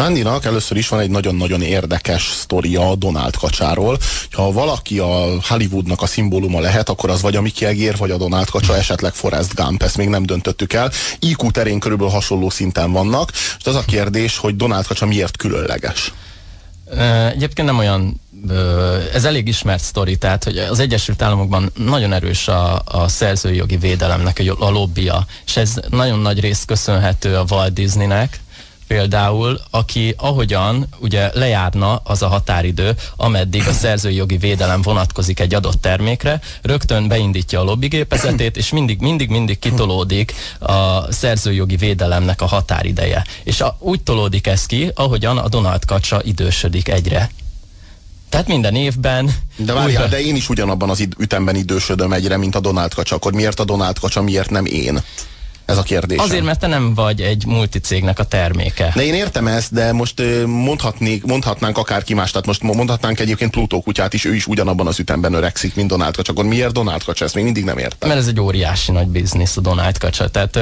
Nándinak először is van egy nagyon-nagyon érdekes sztoria a Donald kacsáról. Ha valaki a Hollywoodnak a szimbóluma lehet, akkor az vagy a Mickey Egér, vagy a Donald kacsa, esetleg Forrest Gump. Ezt még nem döntöttük el. IQ terén körülbelül hasonló szinten vannak. És az a kérdés, hogy Donald kacsa miért különleges? Egyébként nem olyan, ez elég ismert sztori, tehát hogy az Egyesült Államokban nagyon erős a szerzői jogi védelemnek a lobbija, és ez nagyon nagy részt köszönhető a Walt Disneynek, például, aki ahogyan ugye lejárna az a határidő, ameddig a szerzői jogi védelem vonatkozik egy adott termékre, rögtön beindítja a lobbigépezetét, és mindig kitolódik a szerzői jogi védelemnek a határideje. És úgy tolódik ez ki, ahogyan a Donald kacsa idősödik egyre. Tehát minden évben... De várjál, de én is ugyanabban az ütemben idősödöm egyre, mint a Donald kacsa. Akkor miért a Donald kacsa, miért nem én? Ez a kérdés. Azért, mert te nem vagy egy multicégnek a terméke. De én értem ezt, de most mondhatnánk akárki más, tehát most mondhatnánk egyébként Plutó kutyát is, ő is ugyanabban az ütemben öregszik, mint Donald kacsa. Akkor miért Donald kacsa? Ezt még mindig nem értem. Mert ez egy óriási nagy biznisz a Donald kacsa. Tehát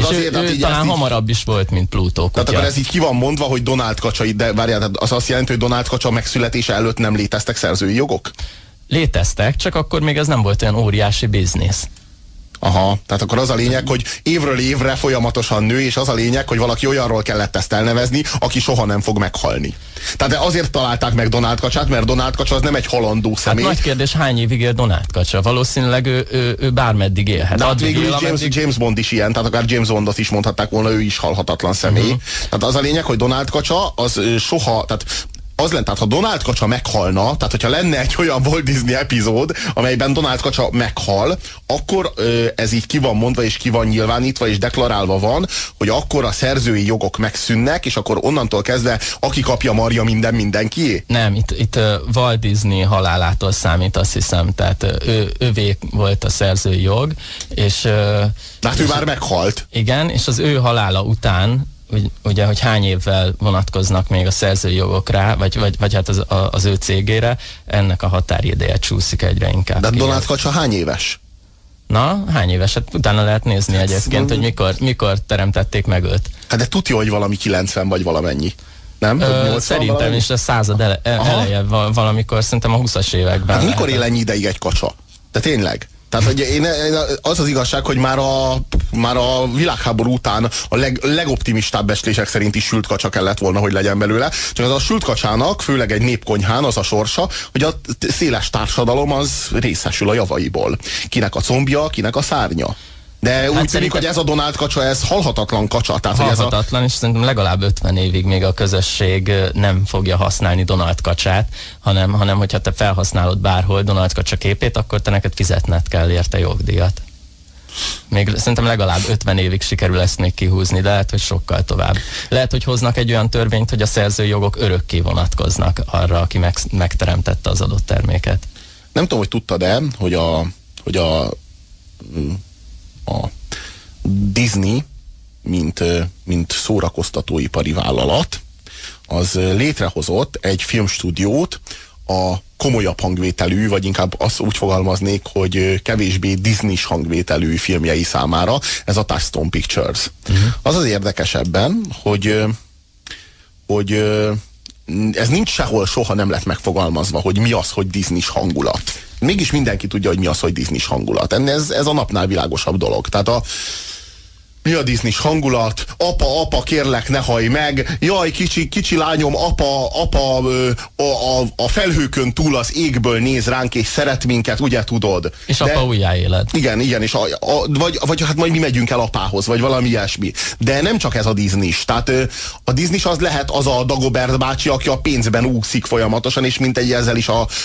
ő talán hamarabb is volt, mint Plutó kutya. Tehát akkor ez így ki van mondva, hogy Donald kacsa, de várjál, az azt jelenti, hogy Donald kacsa megszületése előtt nem léteztek szerzői jogok? Léteztek, csak akkor még ez nem volt olyan óriási biznisz. Aha, tehát akkor az a lényeg, hogy évről évre folyamatosan nő, és az a lényeg, hogy valaki olyanról kellett ezt elnevezni, aki soha nem fog meghalni. Tehát azért találták meg Donald kacsát, mert Donald kacsa az nem egy halandó személy. Hát nagy kérdés, hány évig él Donald kacsa? Valószínűleg ő bármeddig élhet. De hát végül James Bond is ilyen, tehát akár James Bondot is mondhatták volna, ő is halhatatlan személy. Tehát az a lényeg, hogy Donald kacsa az soha, tehát az lenne, tehát ha Donald kacsa meghalna, tehát hogyha lenne egy olyan Walt Disney epizód, amelyben Donald kacsa meghal, akkor ez így ki van mondva, és ki van nyilvánítva, és deklarálva van, hogy akkor a szerzői jogok megszűnnek, és akkor onnantól kezdve, aki kapja marja mindenkié? Nem, itt Walt Disney halálától számít, azt hiszem, tehát ővé volt a szerzői jog, és... De hát ő már meghalt. Igen, és az ő halála után ugye, hogy hány évvel vonatkoznak még a szerzői jogok rá, vagy hát az ő cégére, ennek a határideje csúszik egyre inkább. De Donald kacsa hány éves? Na, hány éves? Hát utána lehet nézni egyébként, hogy mikor teremtették meg őt. Hát de tudja, hogy valami 90 vagy valamennyi. Nem? Szerintem valami? Is a század eleje valamikor, szerintem a 20-as években. Hát mikor él ennyi ideig egy kacsa? De tényleg? Tehát, hogy az az igazság, hogy már a világháború után a legoptimistább becslések szerint is sült kacsa kellett volna, hogy legyen belőle. Csak az a sült kacsának, főleg egy népkonyhán az a sorsa, hogy a széles társadalom az részesül a javaiból. Kinek a combja, kinek a szárnya. De úgy tűnik, hogy ez a Donald kacsa, ez halhatatlan kacsa. Tehát, halhatatlan, és szerintem legalább 50 évig még a közösség nem fogja használni Donald kacsát, hanem hogyha te felhasználod bárhol Donald kacsa képét, akkor te neked fizetned kell érte jogdíjat. Még szerintem legalább 50 évig sikerül ezt még kihúzni, de lehet, hogy sokkal tovább. Lehet, hogy hoznak egy olyan törvényt, hogy a szerzői jogok örökké vonatkoznak arra, aki megteremtette az adott terméket. Nem tudom, hogy tudtad-e, hogy a Disney, mint szórakoztatóipari vállalat, az létrehozott egy filmstúdiót a komolyabb hangvételű, vagy inkább azt úgy fogalmaznék, hogy kevésbé Disney-s hangvételű filmjei számára, ez a Touchstone Pictures. Az az érdekesebben, hogy ez nincs sehol, soha nem lett megfogalmazva, hogy mi az, hogy Disney-s hangulat. Mégis mindenki tudja, hogy mi az, hogy Disney-s hangulat. Ez a napnál világosabb dolog. Tehát mi a Disney-s hangulat? Apa, kérlek, ne hajj meg! Jaj, kicsi lányom, apa, a felhőkön túl az égből néz ránk, és szeret minket, ugye tudod? És apa újjáéled. Igen, és vagy hát majd mi megyünk el apához, vagy valami ilyesmi. De nem csak ez a Disney-s. Tehát a Disney-s az lehet az a Dagobert bácsi, aki a pénzben úszik folyamatosan, és mintegy ezzel is a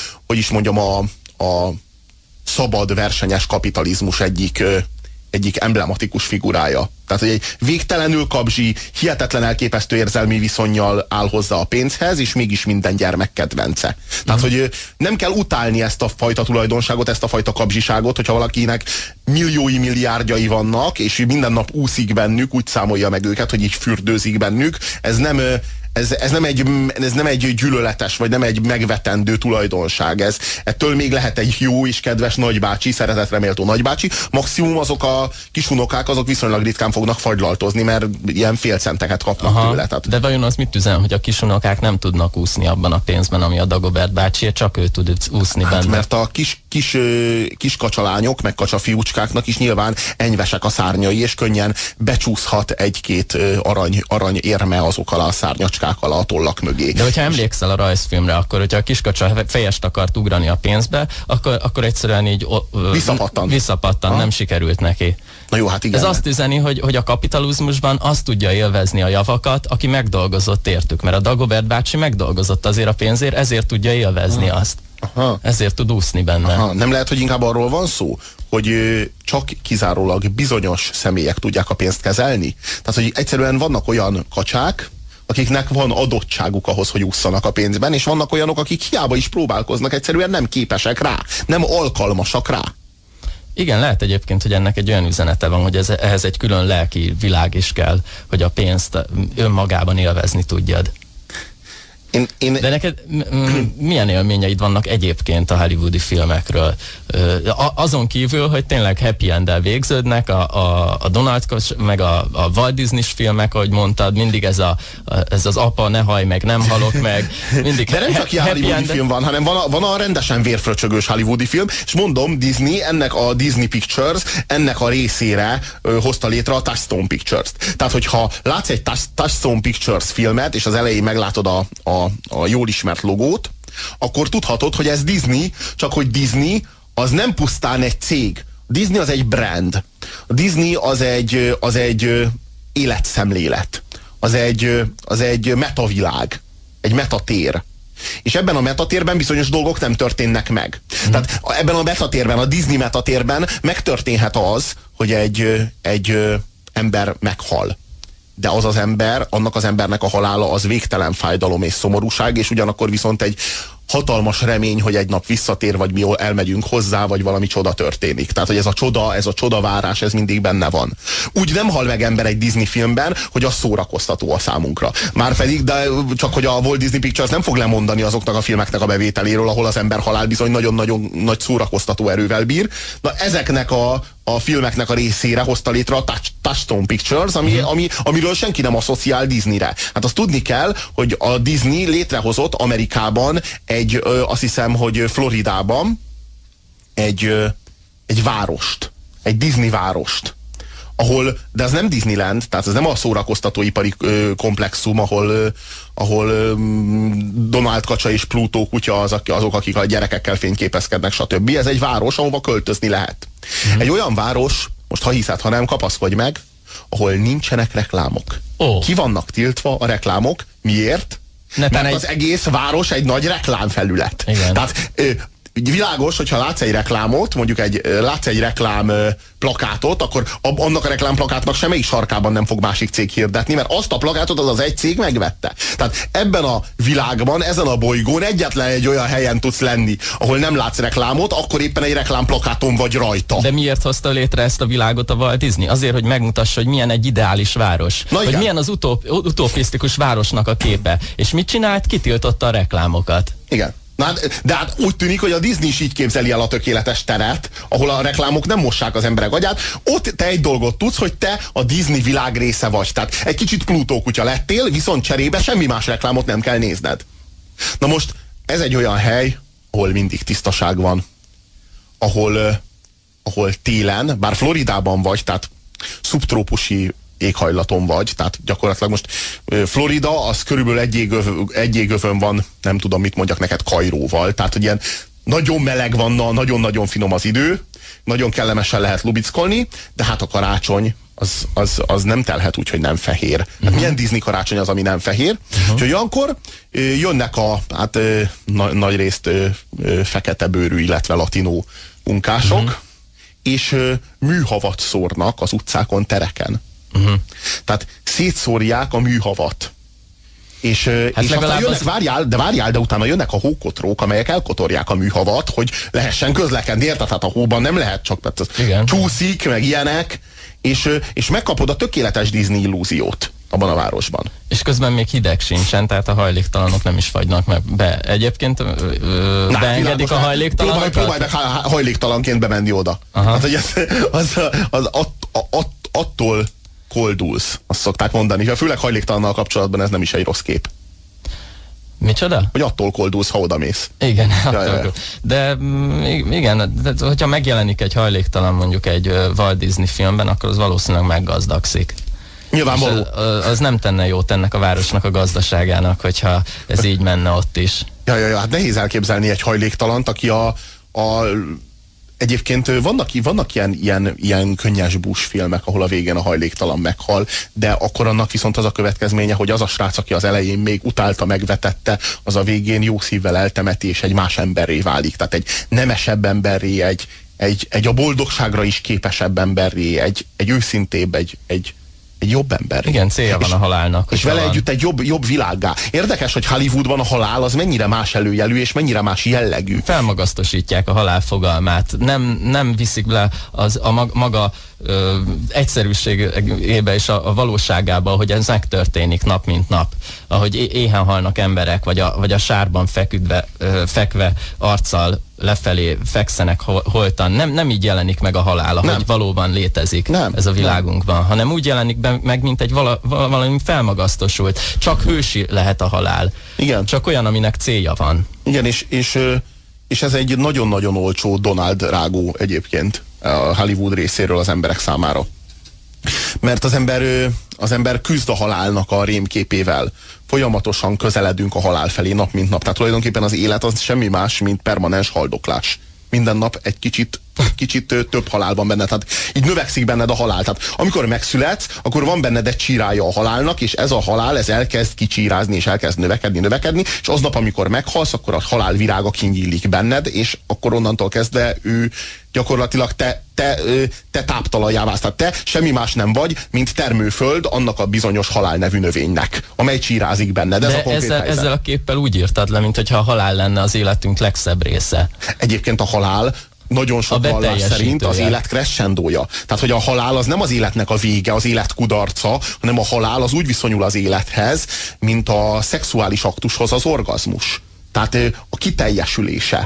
szabad versenyes kapitalizmus egyik emblematikus figurája. Tehát, hogy egy végtelenül kabzsi, hihetetlen elképesztő érzelmi viszonnyal áll hozzá a pénzhez, és mégis minden gyermek kedvence. Tehát, hogy nem kell utálni ezt a fajta tulajdonságot, ezt a fajta kabzsiságot, hogyha valakinek milliárdjai vannak, és minden nap úszik bennük, úgy számolja meg őket, hogy így fürdőzik bennük. ez nem egy gyűlöletes, vagy nem egy megvetendő tulajdonság. Ettől még lehet egy jó és kedves nagybácsi, szeretetre méltó nagybácsi. Maximum azok a kisunokák, azok viszonylag ritkán fognak fagylaltozni, mert ilyen félcenteket kapnak tőle. Tehát. De vajon az mit üzen, hogy a kisunokák nem tudnak úszni abban a pénzben, ami a Dagobert bácsi, csak ő tud úszni benne? Mert a kis kacsalányok, meg kacsafiúcskáknak is nyilván enyvesek a szárnyai, és könnyen becsúszhat egy-két arany érme azok alá a szárnyacskák alá a tollak mögé. De hogyha emlékszel a rajzfilmre, akkor hogyha a kiskacsa fejest akart ugrani a pénzbe, akkor egyszerűen így visszapattan, nem sikerült neki. Na jó, hát igen. Ez azt üzeni, hogy a kapitalizmusban azt tudja élvezni a javakat, aki megdolgozott értük, mert a Dagobert bácsi megdolgozott azért a pénzért, ezért tudja élvezni azt. Aha. Ezért tud úszni benne. Aha. Nem lehet, hogy inkább arról van szó, hogy csak kizárólag bizonyos személyek tudják a pénzt kezelni? Tehát, hogy egyszerűen vannak olyan kacsák, akiknek van adottságuk ahhoz, hogy ússzanak a pénzben, és vannak olyanok, akik hiába is próbálkoznak, egyszerűen nem képesek rá, nem alkalmasak rá. Igen, lehet egyébként, hogy ennek egy olyan üzenete van, hogy ehhez egy külön lelki világ is kell, hogy a pénzt önmagában élvezni tudjad. De neked milyen élményeid vannak egyébként a hollywoodi filmekről? Azon kívül, hogy tényleg happy end-el végződnek, a Donald Koch, meg a Walt Disney filmek, ahogy mondtad, mindig ez az apa, ne hajj meg, nem halok meg. Mindig de nem csak ilyen hollywoodi film van, hanem van a rendesen vérfröcsögős hollywoodi film, és mondom, Disney, ennek a Disney Pictures, ennek a részére hozta létre a Touchstone Pictures-t. Tehát, hogyha látsz egy Touchstone Pictures filmet, és az elején meglátod a jól ismert logót, akkor tudhatod, hogy ez Disney, csak hogy Disney az nem pusztán egy cég. Disney az egy brand. A Disney az egy életszemlélet. Az egy metavilág. Egy metatér. És ebben a metatérben bizonyos dolgok nem történnek meg. Tehát ebben a metatérben, a Disney metatérben megtörténhet az, hogy egy ember meghal. De az ember, annak az embernek a halála az végtelen fájdalom és szomorúság, és ugyanakkor viszont egy hatalmas remény, hogy egy nap visszatér, vagy mi elmegyünk hozzá, vagy valami csoda történik. Tehát, hogy ez a csodavárás, ez mindig benne van. Úgy nem hal meg ember egy Disney filmben, hogy az szórakoztató a számunkra. Márpedig, de csak hogy a Walt Disney Pictures nem fog lemondani azoknak a filmeknek a bevételéről, ahol az ember halál bizony nagyon-nagyon nagy szórakoztató erővel bír. Na, ezeknek a filmeknek a részére hozta létre a Touchstone Pictures, amiről senki nem asszociál Disneyre. Hát azt tudni kell, hogy a Disney létrehozott Amerikában azt hiszem, hogy Floridában egy várost, egy Disney várost, de ez nem Disneyland, tehát ez nem a szórakoztatóipari komplexum, ahol Donald kacsa és Plutó kutya azok, akik a gyerekekkel fényképezkednek, stb. Ez egy város, ahova költözni lehet. Egy olyan város, most ha hiszed, ha nem, kapaszkodj meg, ahol nincsenek reklámok. Ki vannak tiltva a reklámok? Miért? Mert az egész város egy nagy reklámfelület. Igen. Tehát világos, hogyha látsz egy reklámot, mondjuk látsz egy reklám plakátot, akkor annak a reklámplakátnak semmelyik sarkában nem fog másik cég hirdetni, mert azt a plakátot az egy cég megvette. Tehát ebben a világban, ezen a bolygón egyetlen egy olyan helyen tudsz lenni, ahol nem látsz reklámot, akkor éppen egy reklámplakáton vagy rajta. De miért hozta létre ezt a világot a Walt Disney? Azért, hogy megmutassa, hogy milyen egy ideális város. Hogy milyen az utopisztikus városnak a képe. És mit csinált? Kitiltotta a reklámokat. Igen. De hát úgy tűnik, hogy a Disney is így képzeli el a tökéletes teret, ahol a reklámok nem mossák az emberek agyát. Ott te egy dolgot tudsz, hogy te a Disney világ része vagy. Tehát egy kicsit Plutó kutya lettél, viszont cserébe semmi más reklámot nem kell nézned. Na most ez egy olyan hely, ahol mindig tisztaság van. Ahol télen, bár Floridában vagy, tehát szubtrópusi éghajlaton vagy, tehát gyakorlatilag most Florida, az körülbelül egy égövön van, nem tudom mit mondjak neked, Kairóval, tehát hogy ilyen nagyon meleg van, nagyon-nagyon finom az idő, nagyon kellemesen lehet lubickolni, de hát a karácsony az nem telhet úgy, hogy nem fehér. Hát milyen Disney karácsony az, ami nem fehér? Úgyhogy olyankor jönnek nagy részt fekete bőrű, illetve latinó munkások, és műhavat szórnak az utcákon, tereken. Tehát szétszórják a műhavat. És aztán várjál, de utána jönnek a hókotrók, amelyek elkotorják a műhavat, hogy lehessen közlekedni, érted? Tehát a hóban nem lehet csak, mert csúszik, meg ilyenek, és megkapod a tökéletes Disney illúziót. abban a városban. És közben még hideg sincsen, tehát a hajléktalanok nem is fagynak meg be. Egyébként beengedik a hajléktalanokat? Próbálj meg hajléktalanként bemenni oda. Hát, hogy attól koldulsz, azt szokták mondani. Főleg hajléktalannal kapcsolatban ez nem is egy rossz kép. Micsoda? Hogy attól koldulsz, ha odamész. Igen, de igen, de hogyha megjelenik egy hajléktalan mondjuk egy Walt Disney filmben, akkor az valószínűleg meggazdagszik. Nyilvánvaló. Az nem tenne jót ennek a városnak a gazdaságának, hogyha ez így menne ott is. Hát nehéz elképzelni egy hajléktalant, aki egyébként vannak ilyen könnyes bús filmek, ahol a végén a hajléktalan meghal, de akkor annak viszont az a következménye, hogy az a srác, aki az elején még utálta, megvetette, az a végén jó szívvel eltemeti, és egy más emberré válik. Tehát egy nemesebb emberré, egy a boldogságra is képesebb emberré, egy őszintébb, egy jobb ember. Igen, célja van a halálnak. És vele együtt egy jobb világgá. Érdekes, hogy Hollywoodban a halál az mennyire más előjelű, és mennyire más jellegű. Felmagasztosítják a halál fogalmát. Nem viszik le a maga egyszerűségébe és a valóságába, hogy ez megtörténik nap mint nap. Ahogy éhen halnak emberek, vagy a sárban fekve arccal lefelé fekszenek holtan. Nem így jelenik meg a halál, ahogy valóban létezik ez a világunkban, hanem úgy jelenik meg, mint egy valami felmagasztosult. Csak hősi lehet a halál. Igen. Csak olyan, aminek célja van. Igen, és ez egy nagyon-nagyon olcsó Donald rágó egyébként a Hollywood részéről az emberek számára. Mert az ember küzd a halálnak a rémképével. Folyamatosan közeledünk a halál felé nap mint nap. Tehát tulajdonképpen az élet az semmi más, mint permanens haldoklás. Minden nap egy kicsit több halál van benned. Tehát így növekszik benned a halál. Tehát amikor megszületsz, akkor van benned egy csírája a halálnak, és ez a halál, ez elkezd kicsírázni, és elkezd növekedni, és aznap, amikor meghalsz, akkor a halál virága kinyílik benned, és akkor onnantól kezdve ő gyakorlatilag te táptalajjá válsz. Tehát te semmi más nem vagy, mint termőföld annak a bizonyos halál nevű növénynek, amely csírázik benned. Ez a konkrét helyzet. Ezzel a képpel úgy írtad le, mintha a halál lenne az életünk legszebb része. Egyébként a halál nagyon sok vallás szerint az élet crescendója. Tehát, hogy a halál az nem az életnek a vége, az élet kudarca, hanem a halál az úgy viszonyul az élethez, mint a szexuális aktushoz az orgazmus. Tehát a kiteljesülése,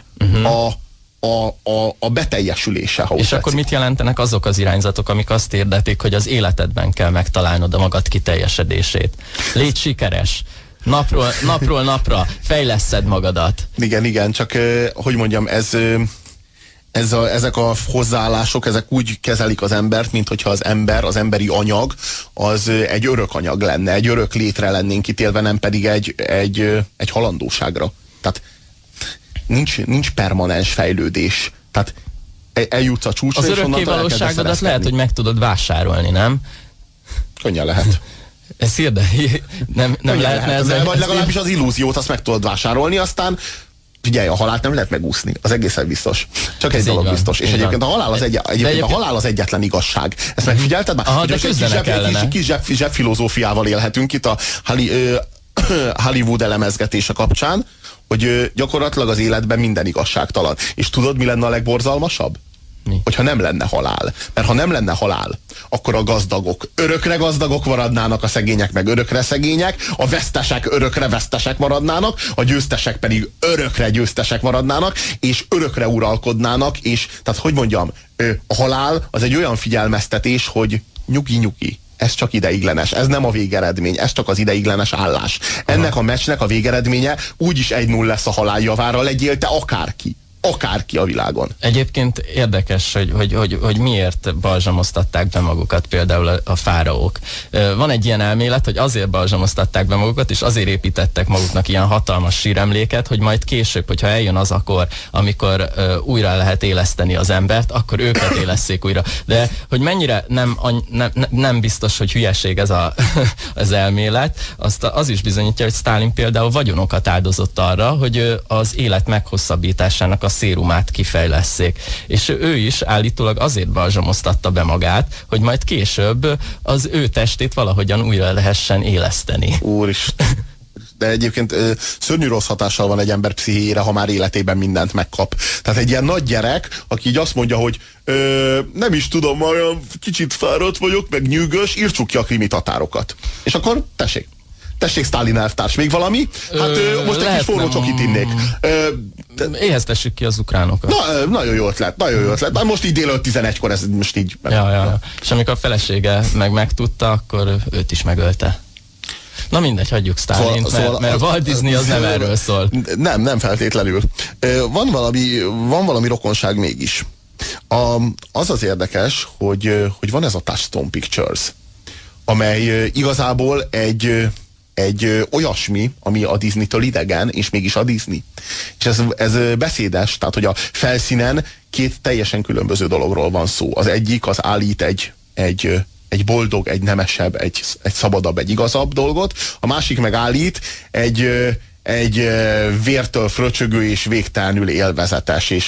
a beteljesülése. Ha és akkor mit jelentenek azok az irányzatok, amik azt hirdetik, hogy az életedben kell megtalálnod a magad kiteljesedését? Légy sikeres! Napról napra fejleszed magadat. Igen, csak hogy mondjam, ezek a hozzáállások, ezek úgy kezelik az embert, mint hogyha az emberi anyag, az egy örök anyag lenne, egy örök létre lennénk ítélve, nem pedig egy halandóságra. Tehát nincs permanens fejlődés. Tehát eljutsz a csúcsra, az örökké valóságodat lehet, hogy meg tudod vásárolni, nem? Könnyen lehet. Ez nem lehetne ez. Vagy legalábbis az illúziót azt meg tudod vásárolni, aztán figyelj, a halált nem lehet megúszni. Az egészen biztos. Csak egy dolog biztos. És egyébként a halál az egyetlen igazság. Ezt megfigyelted már? Aha, de kis zsebfilozófiával élhetünk itt a Hollywood elemezgetése kapcsán, hogy gyakorlatilag az életben minden igazságtalan. És tudod, mi lenne a legborzalmasabb? Mi? Hogyha nem lenne halál. Mert ha nem lenne halál, akkor a gazdagok örökre gazdagok maradnának, a szegények meg örökre szegények, a vesztesek örökre vesztesek maradnának, a győztesek pedig örökre győztesek maradnának, és örökre uralkodnának, és tehát hogy mondjam, a halál az egy olyan figyelmeztetés, hogy nyugi. Ez csak ideiglenes, ez nem a végeredmény, ez csak az ideiglenes állás. Ennek a meccsnek a végeredménye úgyis 1-0 lesz a halál javára, legyél te akárki a világon. Egyébként érdekes, hogy miért balzsamoztatták be magukat például a fáraók. Van egy ilyen elmélet, hogy azért balzsamoztatták be magukat, és azért építettek maguknak ilyen hatalmas síremléket, hogy majd később, hogyha eljön az akkor, amikor újra lehet éleszteni az embert, akkor őket élesszék újra. De hogy mennyire nem biztos, hogy hülyeség ez az elmélet, az is bizonyítja, hogy Sztálin például vagyonokat áldozott arra, hogy az élet meghosszabbításának a szérumát kifejlesszék. És ő is állítólag azért balzsamoztatta be magát, hogy majd később az ő testét valahogyan újra lehessen éleszteni. Úristen. de egyébként szörnyű rossz hatással van egy ember pszichéjére, ha már életében mindent megkap. Tehát egy ilyen nagy gyerek, aki így azt mondja, hogy nem is tudom, olyan kicsit fáradt vagyok, meg nyűgös, írtsuk ki a krimi tatárokat. És akkor tessék, Sztálin elvtárs, még valami? Hát most egy kis forró csokit innék. Éheztessük ki az ukránokat. Nagyon jó ötlet, nagyon jó ötlet. Most így délelőtt 11-kor, ez most így... Ja. És amikor a felesége megtudta, akkor őt is megölte. Na mindegy, hagyjuk Sztálint, mert Walt Disney az nem erről szól. Nem feltétlenül. Van valami rokonság mégis. Az érdekes, hogy van ez a Touchstone Pictures, amely igazából egy olyasmi, ami a Disney-től idegen, és mégis a Disney. És ez beszédes, tehát hogy a felszínen két teljesen különböző dologról van szó. Az egyik az állít egy boldog, egy nemesebb, egy szabadabb, egy igazabb dolgot, a másik meg állít egy vértől fröcsögő és végtelenül élvezetes, és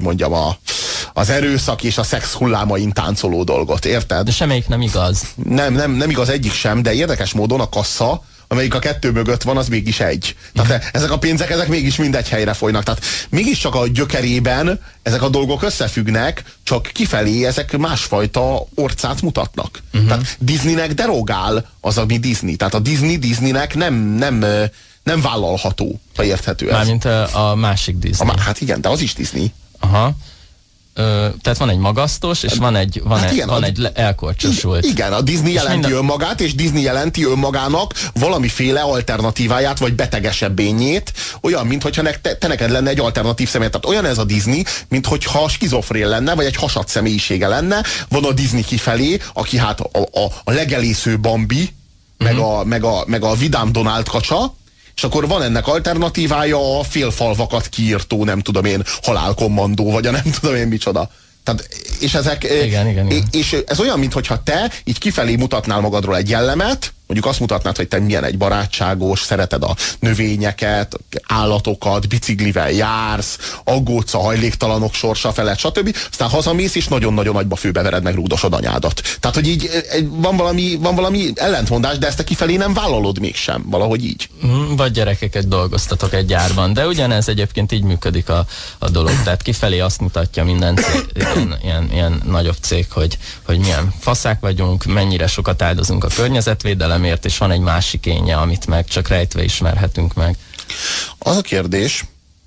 az erőszak és a szex hullámain táncoló dolgot, érted? De semmelyik nem igaz. Nem igaz egyik sem, de érdekes módon a kassa, amelyik a kettő mögött van, az mégis egy. Tehát ezek a pénzek, ezek mégis mindegy helyre folynak. Tehát mégiscsak a gyökerében ezek a dolgok összefüggnek, csak kifelé ezek másfajta orcát mutatnak. Tehát Disneynek derogál az, ami Disney. Tehát a Disneynek nem vállalható, ha érthető ez. Mármint a másik Disney. Hát igen, de az is Disney. Aha. Tehát van egy magasztos, és van egy elkorcsosult. Igen, a Disney jelenti önmagát, és Disney jelenti önmagának valamiféle alternatíváját, vagy betegesebbényét, olyan, mintha te neked lenne egy alternatív személy. Tehát olyan ez a Disney, mintha skizofrén lenne, vagy egy hasadt személyisége lenne. Van a Disney kifelé, aki hát a legelésző Bambi, meg a vidám Donald kacsa, és akkor van ennek alternatívája a félfalvakat kiírtó, nem tudom én, halálkommandó, vagy a nem tudom én micsoda. Tehát, és ezek... Igen. És ez olyan, mintha te így kifelé mutatnál magadról egy jellemet, mondjuk azt mutatnád, hogy te milyen egy barátságos, szereted a növényeket, állatokat, biciklivel jársz, aggódsz a hajléktalanok sorsa felett, stb. Aztán hazamész, és nagyon-nagyon nagyba főbevered, meg rúdosod anyádat. Tehát, hogy így van valami ellentmondás, de ezt te kifelé nem vállalod mégsem, valahogy így. Vagy gyerekeket dolgoztatok egy gyárban, de ugyanez egyébként így működik a dolog. Tehát kifelé azt mutatja minden cég, ilyen nagyobb cég, hogy milyen faszák vagyunk, mennyire sokat áldozunk a környezetvédelemért, és van egy másik énje, amit meg csak rejtve ismerhetünk meg. Az a kérdés,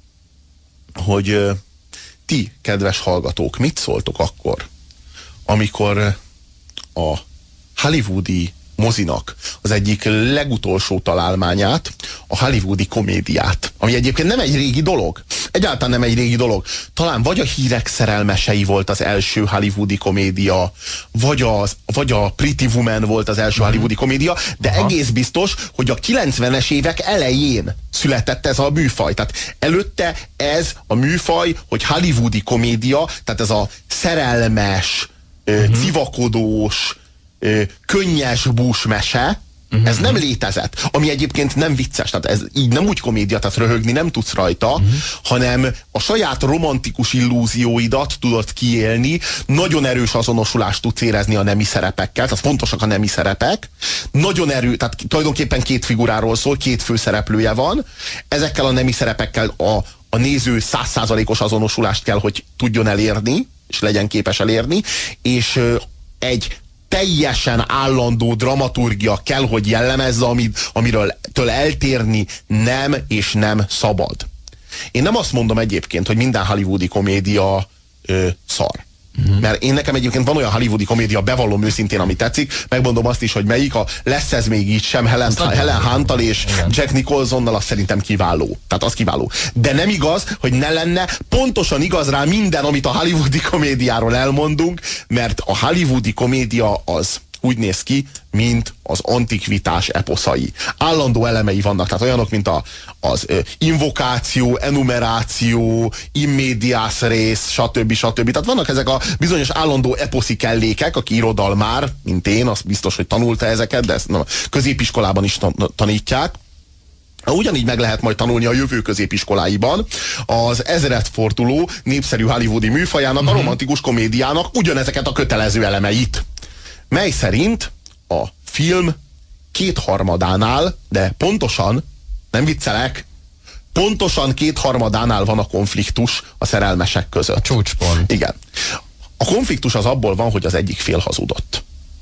hogy ti, kedves hallgatók, mit szóltok akkor, amikor a hollywoodi mozinak az egyik legutolsó találmányát, a hollywoodi komédiát, ami egyébként nem egy régi dolog. Egyáltalán nem egy régi dolog. Talán vagy a Hírek szerelmesei volt az első hollywoodi komédia, vagy a Pretty Woman volt az első hollywoodi komédia, de egész biztos, hogy a 90-es évek elején született ez a műfaj. Tehát előtte ez a műfaj, hogy hollywoodi komédia, tehát ez a szerelmes, civakodós, könnyes búsmese, ez nem létezett. Ami egyébként nem vicces, tehát ez így nem úgy komédia, tehát röhögni nem tudsz rajta, hanem a saját romantikus illúzióidat tudod kiélni, nagyon erős azonosulást tudsz érezni a nemi szerepekkel, tehát fontosak a nemi szerepek, nagyon tehát tulajdonképpen két figuráról szól, két főszereplője van, ezekkel a nemi szerepekkel a néző 100%-os azonosulást kell, hogy tudjon elérni, és legyen képes elérni, és egy teljesen állandó dramaturgia kell, hogy jellemezze, amiről eltérni nem és nem szabad. Én nem azt mondom egyébként, hogy minden hollywoodi komédia szar. Mert nekem egyébként van olyan hollywoodi komédia, bevallom őszintén, ami tetszik, megmondom azt is, hogy melyik, Lesz ez még így sem, Helen Hunt-tal és Jack Nicholsonnal, az szerintem kiváló. Tehát az kiváló. De nem igaz, hogy ne lenne pontosan igaz rá minden, amit a hollywoodi komédiáról elmondunk, mert a hollywoodi komédia az úgy néz ki, mint az antikvitás eposzai. Állandó elemei vannak, tehát olyanok, mint az invokáció, enumeráció, immedias res, stb. Tehát vannak ezek a bizonyos állandó eposzi kellékek, aki irodalmár, mint én, az biztos, hogy tanulta ezeket, de ezt középiskolában is tanítják. Ugyanígy meg lehet majd tanulni a jövő középiskoláiban az ezredforduló népszerű hollywoodi műfajának, a romantikus komédiának ugyanezeket a kötelező elemeit, mely szerint a film 2/3-ánál, de pontosan Nem viccelek. Pontosan 2/3-ánál van a konfliktus a szerelmesek között. A csúcspont. Igen. A konfliktus az abból van, hogy az egyik fél hazudott.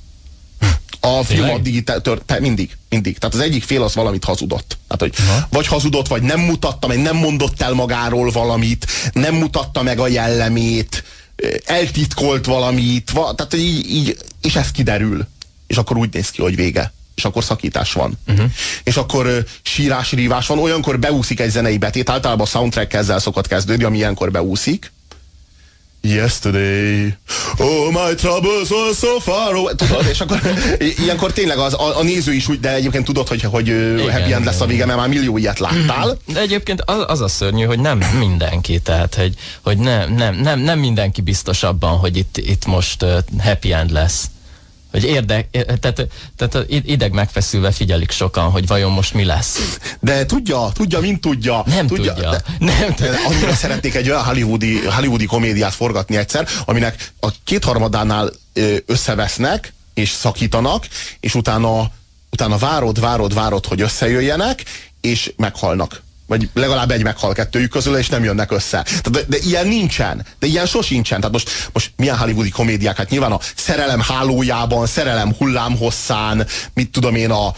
A film addig mindig. Tehát az egyik fél az valamit hazudott. Tehát, hogy vagy hazudott, vagy nem mutatta meg, nem mondott el magáról valamit, nem mutatta meg a jellemét, eltitkolt valamit, tehát így, és ez kiderül. És akkor úgy néz ki, hogy vége. És akkor szakítás van. És akkor sírás-rívás van, olyankor beúszik egy zenei betét, általában a soundtrack ezzel szokott kezdődni, ami ilyenkor beúszik. Yesterday, oh my troubles are so far away. Tudod, és akkor ilyenkor tényleg a néző is úgy, de egyébként tudod, hogy happy end lesz a vége, mert már millió ilyet láttál. De egyébként az a szörnyű, hogy nem mindenki, tehát hogy nem mindenki biztos abban, hogy itt most happy end lesz. Hogy tehát ideg megfeszülve figyelik sokan, hogy vajon most mi lesz. De tudja, mint tudja. Nem tudja. Annyira szeretnék egy olyan hollywoodi komédiát forgatni egyszer, aminek a 2/3-ánál összevesznek, és szakítanak, és utána várod, hogy összejöjjenek, és meghalnak. Vagy legalább egy meghal kettőjük közül, és nem jönnek össze. De ilyen nincsen. De ilyen sosincsen. Tehát most milyen hollywoodi komédiák? Hát nyilván a szerelem hálójában, szerelem hullámhosszán, mit tudom én, a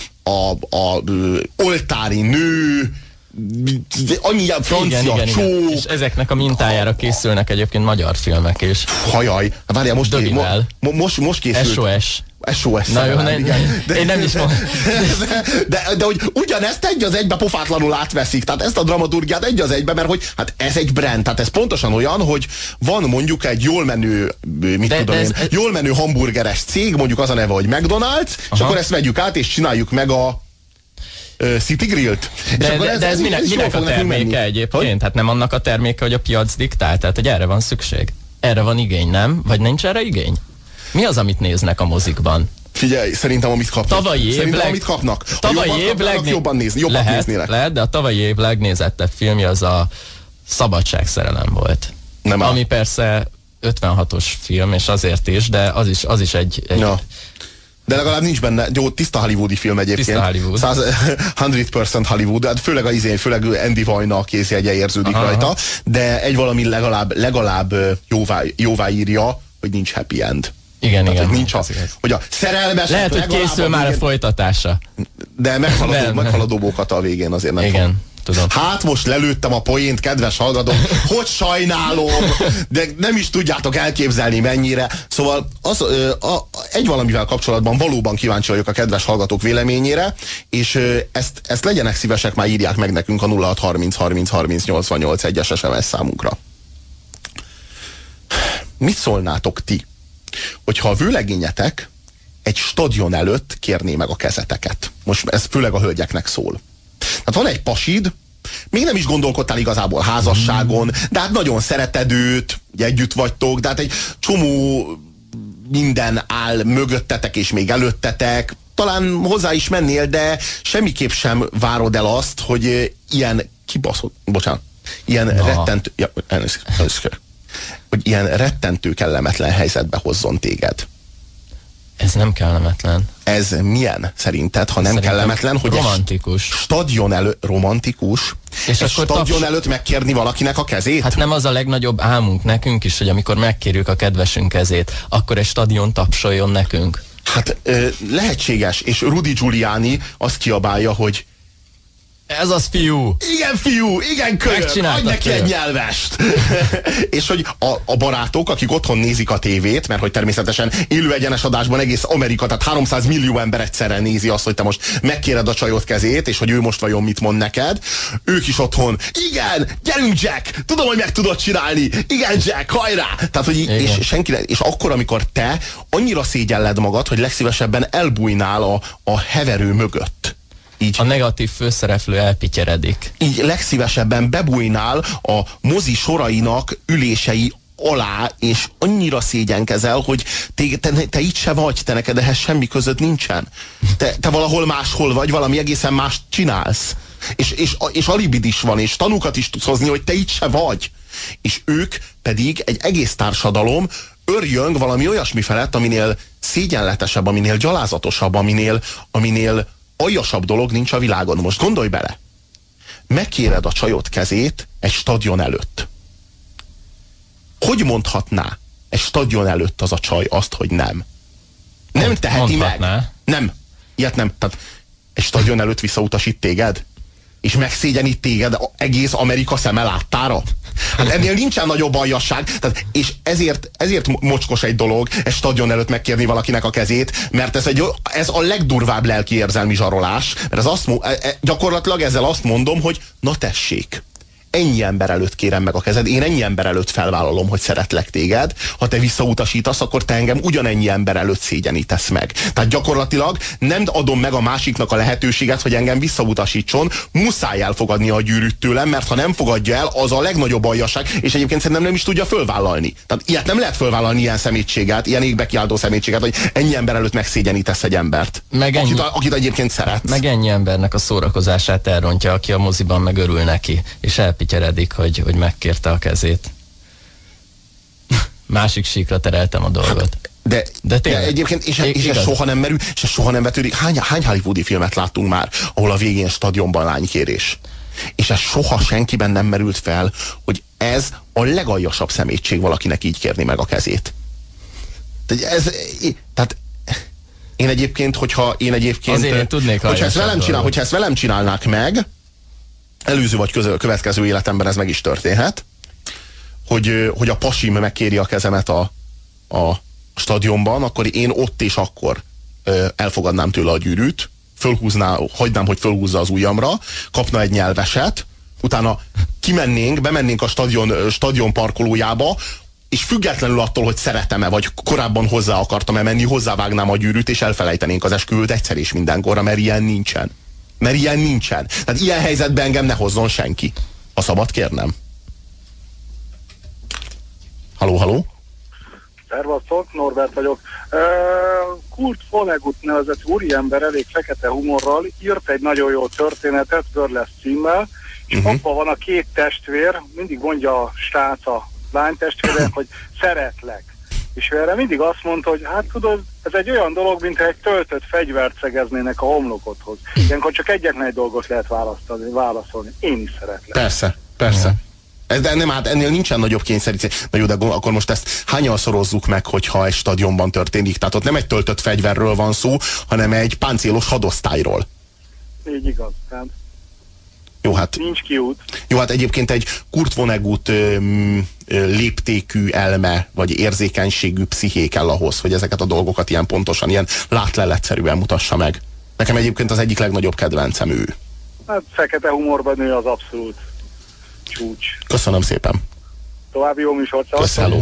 oltári nő, annyi francia csók. Igen. És ezeknek a mintájára készülnek egyébként magyar filmek is. Hajaj, várjál, most készült. SOS. Na jó, én nem is mondom. De hogy ugyanezt egy az egybe pofátlanul átveszik, tehát ezt a dramaturgiát egy az egybe, mert hogy hát ez egy brand, tehát ez pontosan olyan, hogy van mondjuk egy jól menő, jól menő hamburgeres cég, mondjuk az a neve, hogy McDonald's, és akkor ezt vegyük át, és csináljuk meg a City Grill-t. De ez minek a terméke egyébként? Hát nem annak a terméke, hogy a piac diktál, tehát hogy erre van szükség. Erre van igény, nem? Vagy nincs erre igény? Mi az, amit néznek a mozikban? Figyelj, szerintem amit kapnak. Amit kapnak. Jobban néznének. Lehet, de a tavalyi év legnézettebb filmje az a Szabadságszerelem volt. Nem ami persze 56-os film, és azért is, de az is egy... Ja. De legalább nincs benne, jó, tiszta hollywoodi film egyébként. Tiszta Hollywood. 100% Hollywood, hát főleg Andy Vajna kézjegye érződik rajta, de egy valami legalább jóvá írja, hogy nincs happy end. Igen. Hogy nincs hogy a szerelmes... Lehet, hogy készül már a folytatása. De meghal a dobókat a végén, azért nem. Igen. Tudom. Hát most lelőttem a poént, kedves hallgatók, hogy sajnálom, de nem is tudjátok elképzelni mennyire. Szóval egy valamivel kapcsolatban valóban kíváncsi vagyok a kedves hallgatók véleményére, és ezt legyenek szívesek, már írják meg nekünk a 0630 SMS számunkra. Mit szólnátok ti, hogyha a vőlegényetek egy stadion előtt kérné meg a kezeteket? Most ez főleg a hölgyeknek szól. Tehát van egy pasid, még nem is gondolkodtál igazából házasságon, de hát nagyon szereted őt, együtt vagytok, de hát egy csomó minden áll mögöttetek és még előttetek, talán hozzá is mennél, de semmiképp sem várod el azt, hogy ilyen rettentő kellemetlen helyzetbe hozzon téged. Ez nem kellemetlen. Ez milyen szerinted, ha nem kellemetlen, hogy romantikus. Stadion előtt romantikus, és akkor stadion előtt megkérni valakinek a kezét? Hát nem az a legnagyobb álmunk nekünk is, hogy amikor megkérjük a kedvesünk kezét, akkor egy stadion tapsoljon nekünk? Hát lehetséges, és Rudy Giuliani azt kiabálja, hogy ez az fiú! Igen, fiú! Igen, kölyök! Adj neki egy nyelvest! És hogy a barátok, akik otthon nézik a tévét, mert hogy természetesen élő egyenes adásban egész Amerika, tehát 300 millió ember egyszerre nézi azt, hogy te most megkéred a csajod kezét, és hogy ő most vajon mit mond neked. Ők is otthon, igen, gyerünk Jack! Tudom, hogy meg tudod csinálni! Igen, Jack, hajrá! Tehát, hogy és akkor, amikor te annyira szégyelled magad, hogy legszívesebben elbújnál a heverő mögött. Így, a negatív főszereplő elpityeredik. Így legszívesebben bebújnál a mozi sorainak ülései alá, és annyira szégyenkezel, hogy te így se vagy, te neked ehhez semmi között nincsen. Te valahol máshol vagy, valami egészen mást csinálsz. És alibid is van, és tanúkat is tudsz hozni, hogy te így se vagy. És ők pedig egy egész társadalom örjöng valami olyasmi felett, aminél szégyenletesebb, aminél gyalázatosabb, aminél aljasabb dolog nincs a világon. Most gondolj bele. megkéred a csajod kezét egy stadion előtt. Hogy mondhatná egy stadion előtt az a csaj azt, hogy nem? Nem teheti meg. Nem. Ilyet nem. Tehát egy stadion előtt visszautasít téged? És megszégyenít téged egész Amerika szeme láttára? Hát ennél nincsen nagyobb aljasság. Tehát, és ezért mocskos egy dolog egy stadion előtt megkérni valakinek a kezét, mert ez a legdurvább lelki érzelmi zsarolás, mert gyakorlatilag ezzel azt mondom, hogy na tessék, ennyi ember előtt kérem meg a kezed, én ennyi ember előtt felvállalom, hogy szeretlek téged, ha te visszautasítasz, akkor te engem ugyanennyi ember előtt szégyenítesz meg. Tehát gyakorlatilag nem adom meg a másiknak a lehetőséget, hogy engem visszautasítson, muszáj elfogadni a gyűrűt tőlem, mert ha nem fogadja el, az a legnagyobb aljasság, és egyébként szerintem nem is tudja fölvállalni. Tehát ilyet nem lehet fölvállalni, ilyen szemétséget, ilyen égbe kiáltó szemétséget, hogy ennyi ember előtt megszégyenítesz egy embert, akit egyébként szeretsz. Meg ennyi embernek a szórakozását elrontja, aki a moziban megörül neki, és elpityeredik, hogy megkérte a kezét. Másik síkra tereltem a dolgot. De egyébként, és ez soha nem merül, és ez soha nem vetődik. Hány hollywoodi filmet láttunk már, ahol a végén stadionban lánykérés? És ez soha senkiben nem merült fel, hogy ez a legaljasabb szemétség valakinek így kérni meg a kezét. Tehát én egyébként, hogyha ezt velem csinálnák meg, előző vagy következő életemben ez meg is történhet, hogy a pasim megkéri a kezemet a stadionban, akkor én ott és akkor elfogadnám tőle a gyűrűt, hagynám, hogy fölhúzza az ujjamra, kapna egy nyelveset, utána bemennénk a stadion parkolójába, és függetlenül attól, hogy szeretem-e, vagy korábban hozzá akartam-e menni, hozzávágnám a gyűrűt, és elfelejtenénk az esküvőt egyszer és mindenkorra, mert ilyen nincsen. Tehát ilyen helyzetben engem ne hozzon senki. Ha szabad kérnem. Halló? Szervasszok, Norbert vagyok. Kurt Vonnegut nevezett úriember elég fekete humorral írt egy nagyon jó történetet, Burlesque címmel, és abban van a két testvér, mindig mondja a srác a lány testvérek, hogy szeretlek. És erre mindig azt mondta, hogy hát tudod, ez egy olyan dolog, mintha egy töltött fegyvert szegeznének a homlokodhoz. Ilyenkor csak egyetlen egy dolgot lehet válaszolni. Én is szeretlek. Persze. De nem, hát ennél nincsen nagyobb kényszerítés. Na jó, de akkor most ezt hányan szorozzuk meg, hogyha egy stadionban történik? Tehát ott nem egy töltött fegyverről van szó, hanem egy páncélos hadosztályról. Így igaz. Tehát jó, hát nincs kiút. Jó, hát egyébként egy Kurt Vonnegut léptékű elme, vagy érzékenységű psziché kell ahhoz, hogy ezeket a dolgokat ilyen pontosan, ilyen látleletszerűen mutassa meg. Nekem egyébként az egyik legnagyobb kedvencem ő. Hát fekete humorban nő az abszolút csúcs. Köszönöm szépen. További jó műsort. Hello.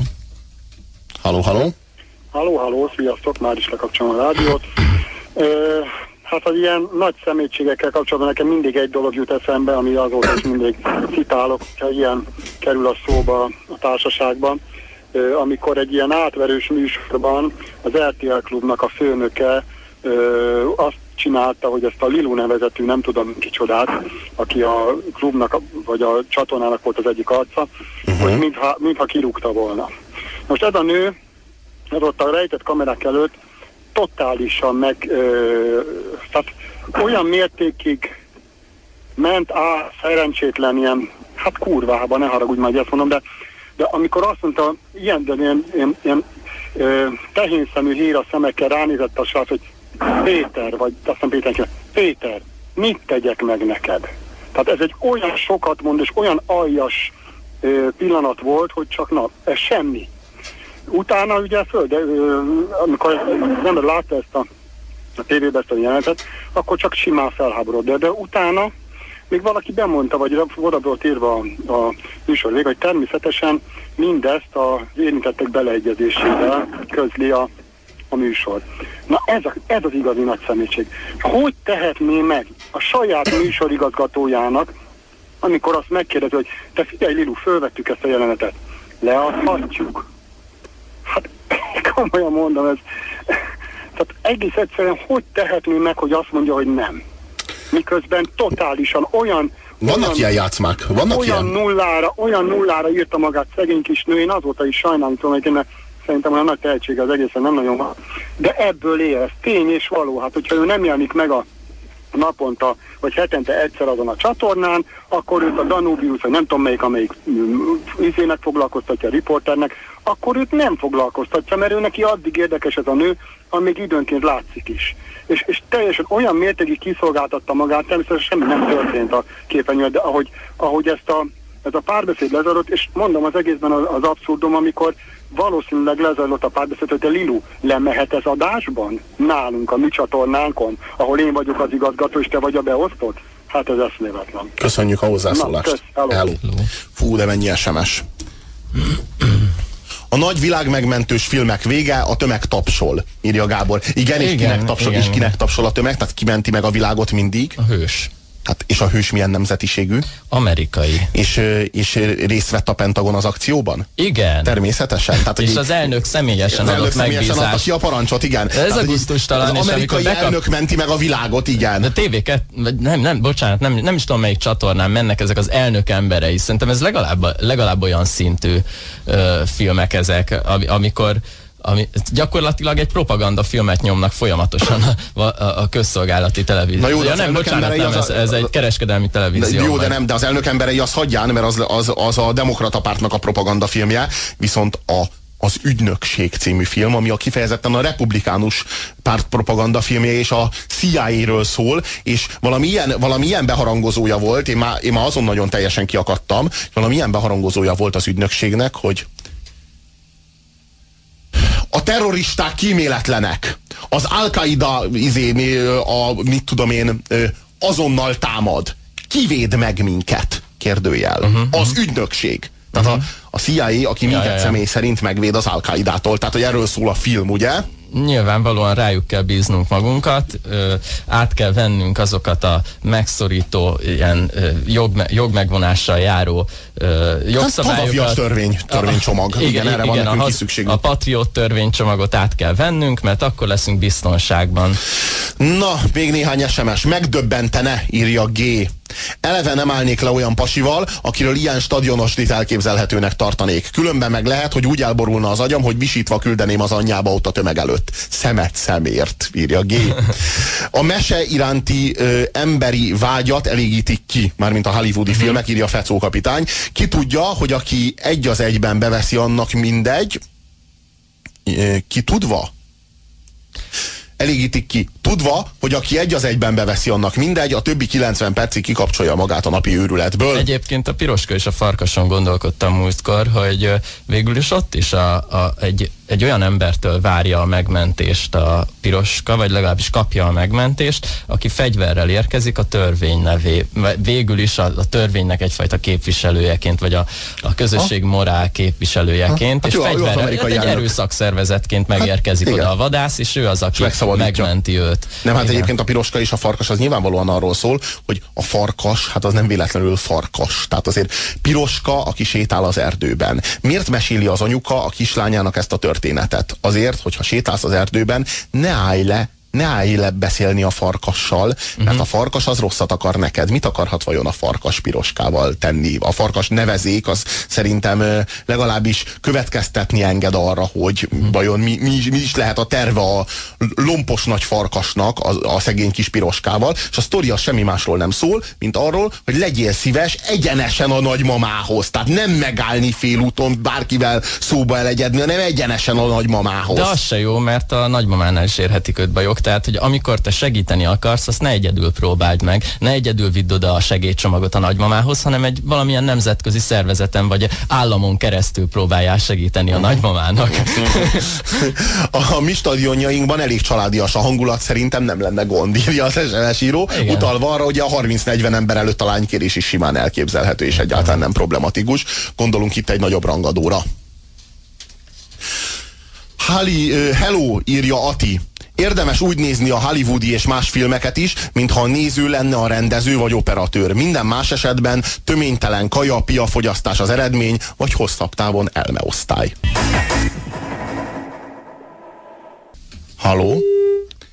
Halló, sziasztok, már is lekapcsolom a rádiót. Hát az ilyen nagy szemétségekkel kapcsolatban nekem mindig egy dolog jut eszembe, ami azóta is mindig citálok, ha ilyen kerül a szóba a társaságban, amikor egy ilyen átverős műsorban az RTL Klubnak a főnöke azt csinálta, hogy ezt a Lilu nevezetű, nem tudom kicsodát, aki a klubnak, vagy a csatornának volt az egyik arca, hogy mintha kirúgta volna. Most ez a nő, ez ott a rejtett kamerák előtt totálisan tehát olyan mértékig ment szerencsétlen ilyen, hát kurvába, ne haragudj, majd ezt mondom, de amikor azt mondta, ilyen tehénszemű híra szemekkel ránézett a srác, hogy Péter, vagy azt hiszem Péter, mit tegyek meg neked? Tehát ez egy olyan sokat mond, és olyan aljas pillanat volt, hogy csak ez semmi. Utána ugye amikor az ember látta ezt a tévében ezt a jelenetet, akkor csak simán felháborodott. De utána még valaki bemondta, vagy oda volt írva a műsor végig, hogy természetesen mindezt az érintettek beleegyezésével közli a műsor. Na ez az igazi nagy szemétség. Hogy tehetné meg a saját műsorigazgatójának, amikor azt megkérdezi, hogy te figyelj Lilu, fölvettük ezt a jelenetet, leadhatjuk? Hát komolyan mondom, ez tehát egész egyszerűen hogy tehetné meg, hogy azt mondja, hogy nem. Miközben totálisan vannak ilyen játszmák, olyan nullára írta magát szegény kis nő, én azóta is sajnálom, mert szerintem olyan nagy tehetsége az egészen nem nagyon van. De ebből él, ez tény és való. Hát hogyha ő nem jelenik meg a naponta, vagy hetente egyszer azon a csatornán, akkor őt a Danubius, vagy nem tudom amelyik izének foglalkoztatja, a riporternek, akkor őt nem foglalkoztatja, mert ő neki addig érdekes ez a nő, amíg időnként látszik is. És teljesen olyan mértékig kiszolgáltatta magát, természetesen semmi nem történt a képernyőn, de ahogy ez a párbeszéd lezajlott, és mondom az egészben az abszurdum, amikor valószínűleg lezajlott a párbeszéd, hogy te Lilu, lemehet ez adásban? Nálunk, a mi csatornánkon, ahol én vagyok az igazgató, és te vagy a beosztott? Hát ez eszméletlen. Köszönjük a hozzászólást. Hello. Fú, de mennyi SMS. A nagy világmegmentős filmek vége, a tömeg tapsol, írja Gábor. Igen, és kinek tapsol, igen. És kinek tapsol a tömeg? Tehát kimenti meg a világot mindig? A hős. Hát, és a hős milyen nemzetiségű? Amerikai. És részt vett a Pentagon az akcióban? Igen. Természetesen. Tehát, és az elnök személyesen adott megbízást. Adta ki a parancsot, igen. Ez a gusztustalan. Az amerikai elnök menti meg a világot, igen. De tévéket, bocsánat, nem is tudom melyik csatornán mennek ezek az elnök emberei. Szerintem ez legalább olyan szintű filmek ezek, amikor gyakorlatilag egy propagandafilmet nyomnak folyamatosan a közszolgálati televízió. Na jó, de nem, bocsánat, ez egy kereskedelmi televízió. Jó, de az elnök emberei az hagyján, mert az a demokrata pártnak a propagandafilmje, viszont az Ügynökség című film, ami kifejezetten a republikánus párt propagandafilmje, és a CIA-ről szól, és valami ilyen beharangozója volt, én már azon nagyon teljesen kiakadtam, valami ilyen beharangozója volt az ügynökségnek, hogy a terroristák kíméletlenek. Az Al-Qaida mit tudom én, azonnal támad. Kivéd meg minket? Kérdőjel. Az ügynökség. Tehát a CIA, aki minket személy szerint megvéd az Al-Qaidától. Tehát, hogy erről szól a film, ugye? Nyilvánvalóan rájuk kell bíznunk magunkat, át kell vennünk azokat a megszorító, ilyen jogmegvonással járó jogszabályokat. Törvénycsomag. Igen, erre van nekünk is szükségünk. A Patriot törvénycsomagot át kell vennünk, mert akkor leszünk biztonságban. Na, még néhány SMS. Megdöbbentene, írja G. Eleve nem állnék le olyan pasival, akiről ilyen stadionosdit elképzelhetőnek tartanék. Különben meg lehet, hogy úgy elborulna az agyam, hogy visítva küldeném az anyjába ott a tömeg előtt. Szemet szemért, írja G. A mese iránti emberi vágyat elégítik ki, mármint a hollywoodi filmek, írja Fecó kapitány. Ki tudja, hogy aki egy az egyben beveszi, annak mindegy. Ki tudva? Elégítik ki. Tudva, hogy aki egy az egyben beveszi, annak mindegy, a többi 90 percig kikapcsolja magát a napi őrületből. Egyébként a Piroska és a Farkason gondolkodtam múltkor, hogy végül is ott is egy olyan embertől várja a megmentést a Piroska, vagy legalábbis kapja a megmentést, aki fegyverrel érkezik a törvény nevé. Végül is a törvénynek egyfajta képviselőjeként, vagy a közösség morál képviselőjeként, és fegyverrel, egy erőszakszervezetként megérkezik oda a vadász, és ő az, aki megmenti őt. Nem, hát egyébként a Piroska és a Farkas az nyilvánvalóan arról szól, hogy a farkas, hát az nem véletlenül farkas. Tehát azért Piroska, aki sétál az erdőben. Miért meséli az anyuka a kislányának ezt a történetet? Azért, hogyha sétálsz az erdőben, ne állj le beszélni a farkassal, mert a farkas az rosszat akar neked. Mit akarhat vajon a farkas Piroskával tenni? A farkas nevezék az szerintem legalábbis következtetni enged arra, hogy vajon mi is lehet a terve a lompos nagy farkasnak a szegény kis Piroskával, és a sztori az semmi másról nem szól, mint arról, hogy legyél szíves egyenesen a nagymamához. Tehát nem megállni félúton bárkivel szóba elegyedni, hanem egyenesen a nagymamához. De az se jó, mert a nagymamánál is érhetik őt bajok. Tehát, hogy amikor te segíteni akarsz, azt ne egyedül próbáld meg, ne egyedül vidd oda a segédcsomagot a nagymamához, hanem egy valamilyen nemzetközi szervezeten vagy államon keresztül próbáljál segíteni a nagymamának. A mi stadionjainkban elég családias a hangulat, szerintem nem lenne gond, írja az SMS író, utalva arra, hogy a 30-40 ember előtt a lánykérés is simán elképzelhető, és egyáltalán nem problematikus. Gondolunk itt egy nagyobb rangadóra. Hello, írja Ati. Érdemes úgy nézni a hollywoodi és más filmeket is, mintha a néző lenne a rendező vagy operatőr. Minden más esetben töménytelen kaja, piafogyasztás az eredmény, vagy hosszabb távon elmeosztály. Halló?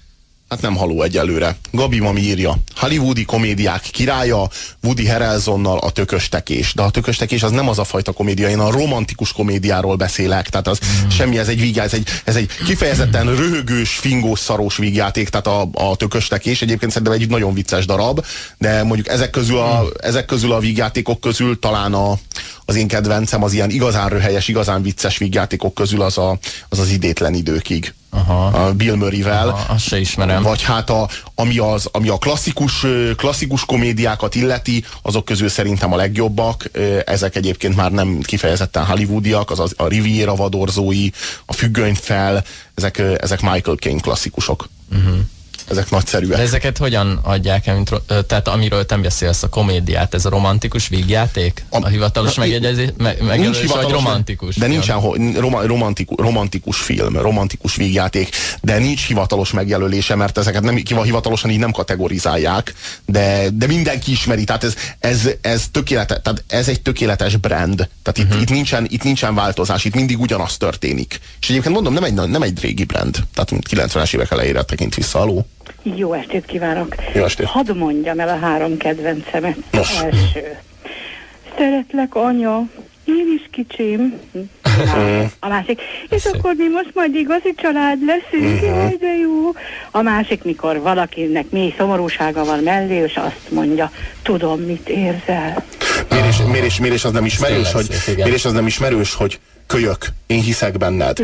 Hát nem haló egyelőre. Gabi Mami írja: hollywoodi komédiák királya, Woody Harrelsonnal a Tököstekés. De a Tököstekés az nem az a fajta komédia, én a romantikus komédiáról beszélek. Tehát az semmi, ez egy ez egy kifejezetten röhögős, fingós, szarós vígjáték, tehát a Tököstekés. Egyébként szerintem egy nagyon vicces darab, de mondjuk ezek közül a vígjátékok közül talán az én kedvencem az ilyen igazán röhelyes, igazán vicces vígjátékok közül az Idétlen időkig. Aha. A Bill Murray-vel. Azt se ismerem. Vagy hát ami a klasszikus komédiákat illeti, azok közül szerintem a legjobbak. Ezek egyébként már nem kifejezetten hollywoodiak, az a Riviera vadorzói, a Függöny fel, ezek Michael Caine klasszikusok. Ezek nagyszerűek. De ezeket hogyan adják el, tehát amiről te beszélsz, a komédiát, ez a romantikus vígjáték? A hivatalos megjegyzés, vagy romantikus? De nincsen romantikus film, romantikus vígjáték, de nincs hivatalos megjelölése, mert ezeket nem hivatalosan így nem kategorizálják, de mindenki ismeri, tehát ez tökéletes, tehát ez egy tökéletes brand, tehát itt nincsen változás, itt mindig ugyanaz történik. És egyébként mondom, nem egy régi brand, tehát 90-es évek elejére tekint vissza, aló. Jó estét kívánok! Jó estét! Hadd mondjam el a 3 kedvencemet. Első. Szeretlek, anya. Én is kicsim. A másik. És akkor mi most majd igazi család leszünk. Jaj, de jó. A másik, mikor valakinek mély szomorúsága van mellé, és azt mondja, tudom, mit érzel. Mérés az nem ismerős, hogy kölyök, én hiszek benned.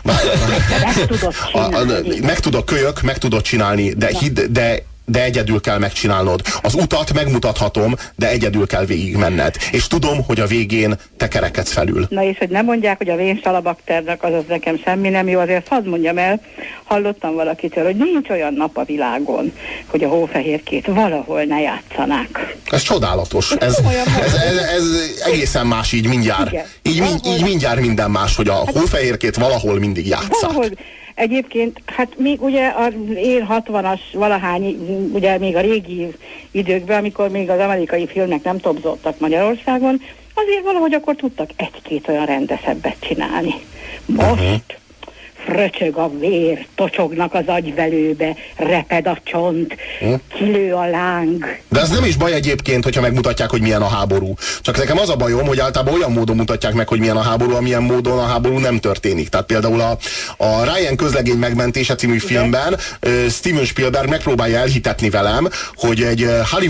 Meg tudod csinálni, de egyedül kell megcsinálnod. Az utat megmutathatom, de egyedül kell végig menned. És tudom, hogy a végén te kerekedsz felül. Na és hogy nem mondják, hogy a vénsalabakternek az nekem semmi nem jó, azért hadd mondjam el, hallottam valakitől, hogy nincs olyan nap a világon, hogy a Hófehérkét valahol ne játszanák. Ez csodálatos. Ez egészen más így mindjárt. Így mindjárt minden más, hogy a Hófehérkét valahol mindig játsszák. Egyébként, hát még ugye én 60-as valahány, ugye még a régi időkben, amikor még az amerikai filmek nem topzottak Magyarországon, azért valahogy akkor tudtak egy-két olyan rendeszebbet csinálni. Most fröcsög a vér, tocsognak az agyvelőbe, reped a csont, kilő a láng. De ez nem is baj egyébként, hogyha megmutatják, hogy milyen a háború. Csak nekem az a bajom, hogy általában olyan módon mutatják meg, hogy milyen a háború, amilyen módon a háború nem történik. Tehát például a Ryan közlegény megmentése című filmben Steven Spielberg megpróbálja elhitetni velem, hogy egy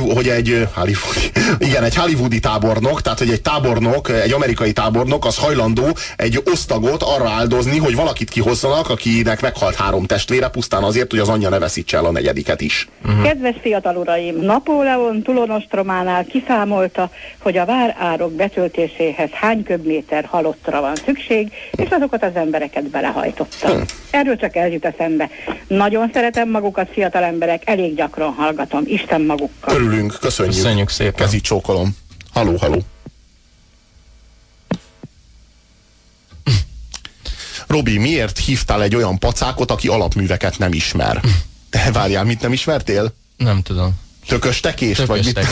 hollywoodi tábornok, tehát hogy egy amerikai tábornok az hajlandó egy osztagot arra áldozni, hogy valakit kihozzanak, akinek meghalt 3 testvére, pusztán azért, hogy az anyja ne veszítse el a 4. is. Kedves fiatal uraim, Napóleon Tulonostrománál kiszámolta, hogy a várárok betöltéséhez hány köbméter halottra van szükség, és azokat az embereket belehajtotta. Erről csak ez jut eszembe. Nagyon szeretem magukat, fiatal emberek, elég gyakran hallgatom. Isten magukkal. Örülünk, köszönjük szépen. Kezit csókolom. Halló. Robi, miért hívtál egy olyan pacákot, aki alapműveket nem ismer? Te várjál, mit nem ismertél? Nem tudom. Tököstekést? Vagy mit?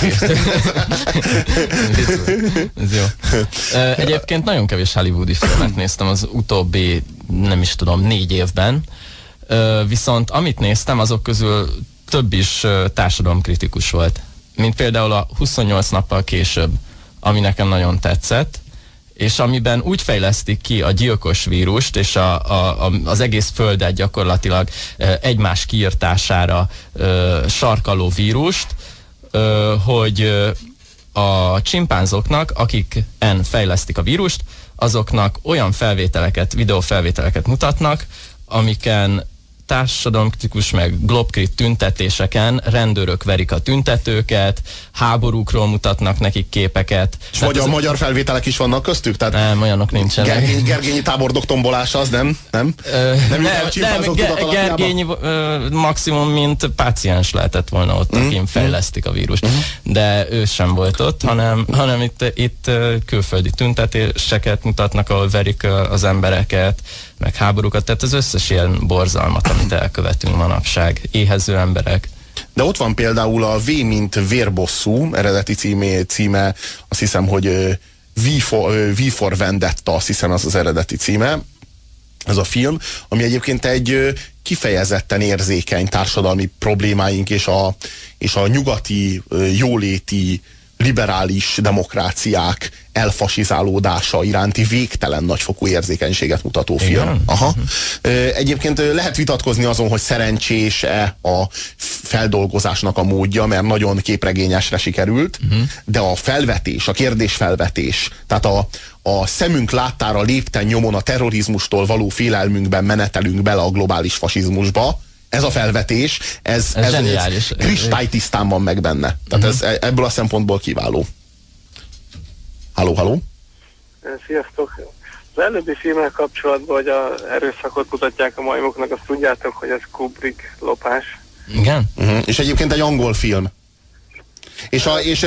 Ez jó. Egyébként nagyon kevés hollywoodi filmet néztem az utóbbi, nem is tudom, 4 évben. Viszont amit néztem, azok közül több is társadalomkritikus volt. Mint például a 28 nappal később, ami nekem nagyon tetszett, és amiben úgy fejlesztik ki a gyilkos vírust, és az egész földet gyakorlatilag egymás kiirtására sarkaló vírust, hogy a csimpánzoknak, akiken fejlesztik a vírust, azoknak olyan videófelvételeket mutatnak, amiken társadalomkritikus meg globkrit tüntetéseken rendőrök verik a tüntetőket, háborúkról mutatnak nekik képeket. És magyar felvételek is vannak köztük? Tehát nem, olyanok nincsenek. Gergényi tábornok tombolása, az nem? Nem Gergényi maximum, mint páciens lehetett volna ott, akin fejlesztik a vírust. De ő sem volt ott, hanem itt külföldi tüntetéseket mutatnak, ahol verik az embereket, meg háborúkat, tehát az összes ilyen borzalmat, amit elkövetünk manapság, éhező emberek. De ott van például a V mint vérbosszú, eredeti címe, azt hiszem, hogy V for Vendetta, azt hiszem az eredeti címe. ez a film, ami egyébként egy kifejezetten érzékeny társadalmi problémáink és a nyugati jóléti liberális demokráciák elfasizálódása iránti végtelen nagyfokú érzékenységet mutató film. Aha. Egyébként lehet vitatkozni azon, hogy szerencsés-e a feldolgozásnak a módja, mert nagyon képregényesre sikerült, de a felvetés, a kérdésfelvetés, tehát a szemünk láttára lépten nyomon a terrorizmustól való félelmünkben menetelünk bele a globális fasizmusba, ez a felvetés, ez kristálytisztán van meg benne. Tehát ez ebből a szempontból kiváló. Halló? Sziasztok! Az előbbi filmmel kapcsolatban, hogy az erőszakot mutatják a majmoknak, azt tudjátok, hogy ez Kubrick lopás. Igen? És egyébként egy angol film. És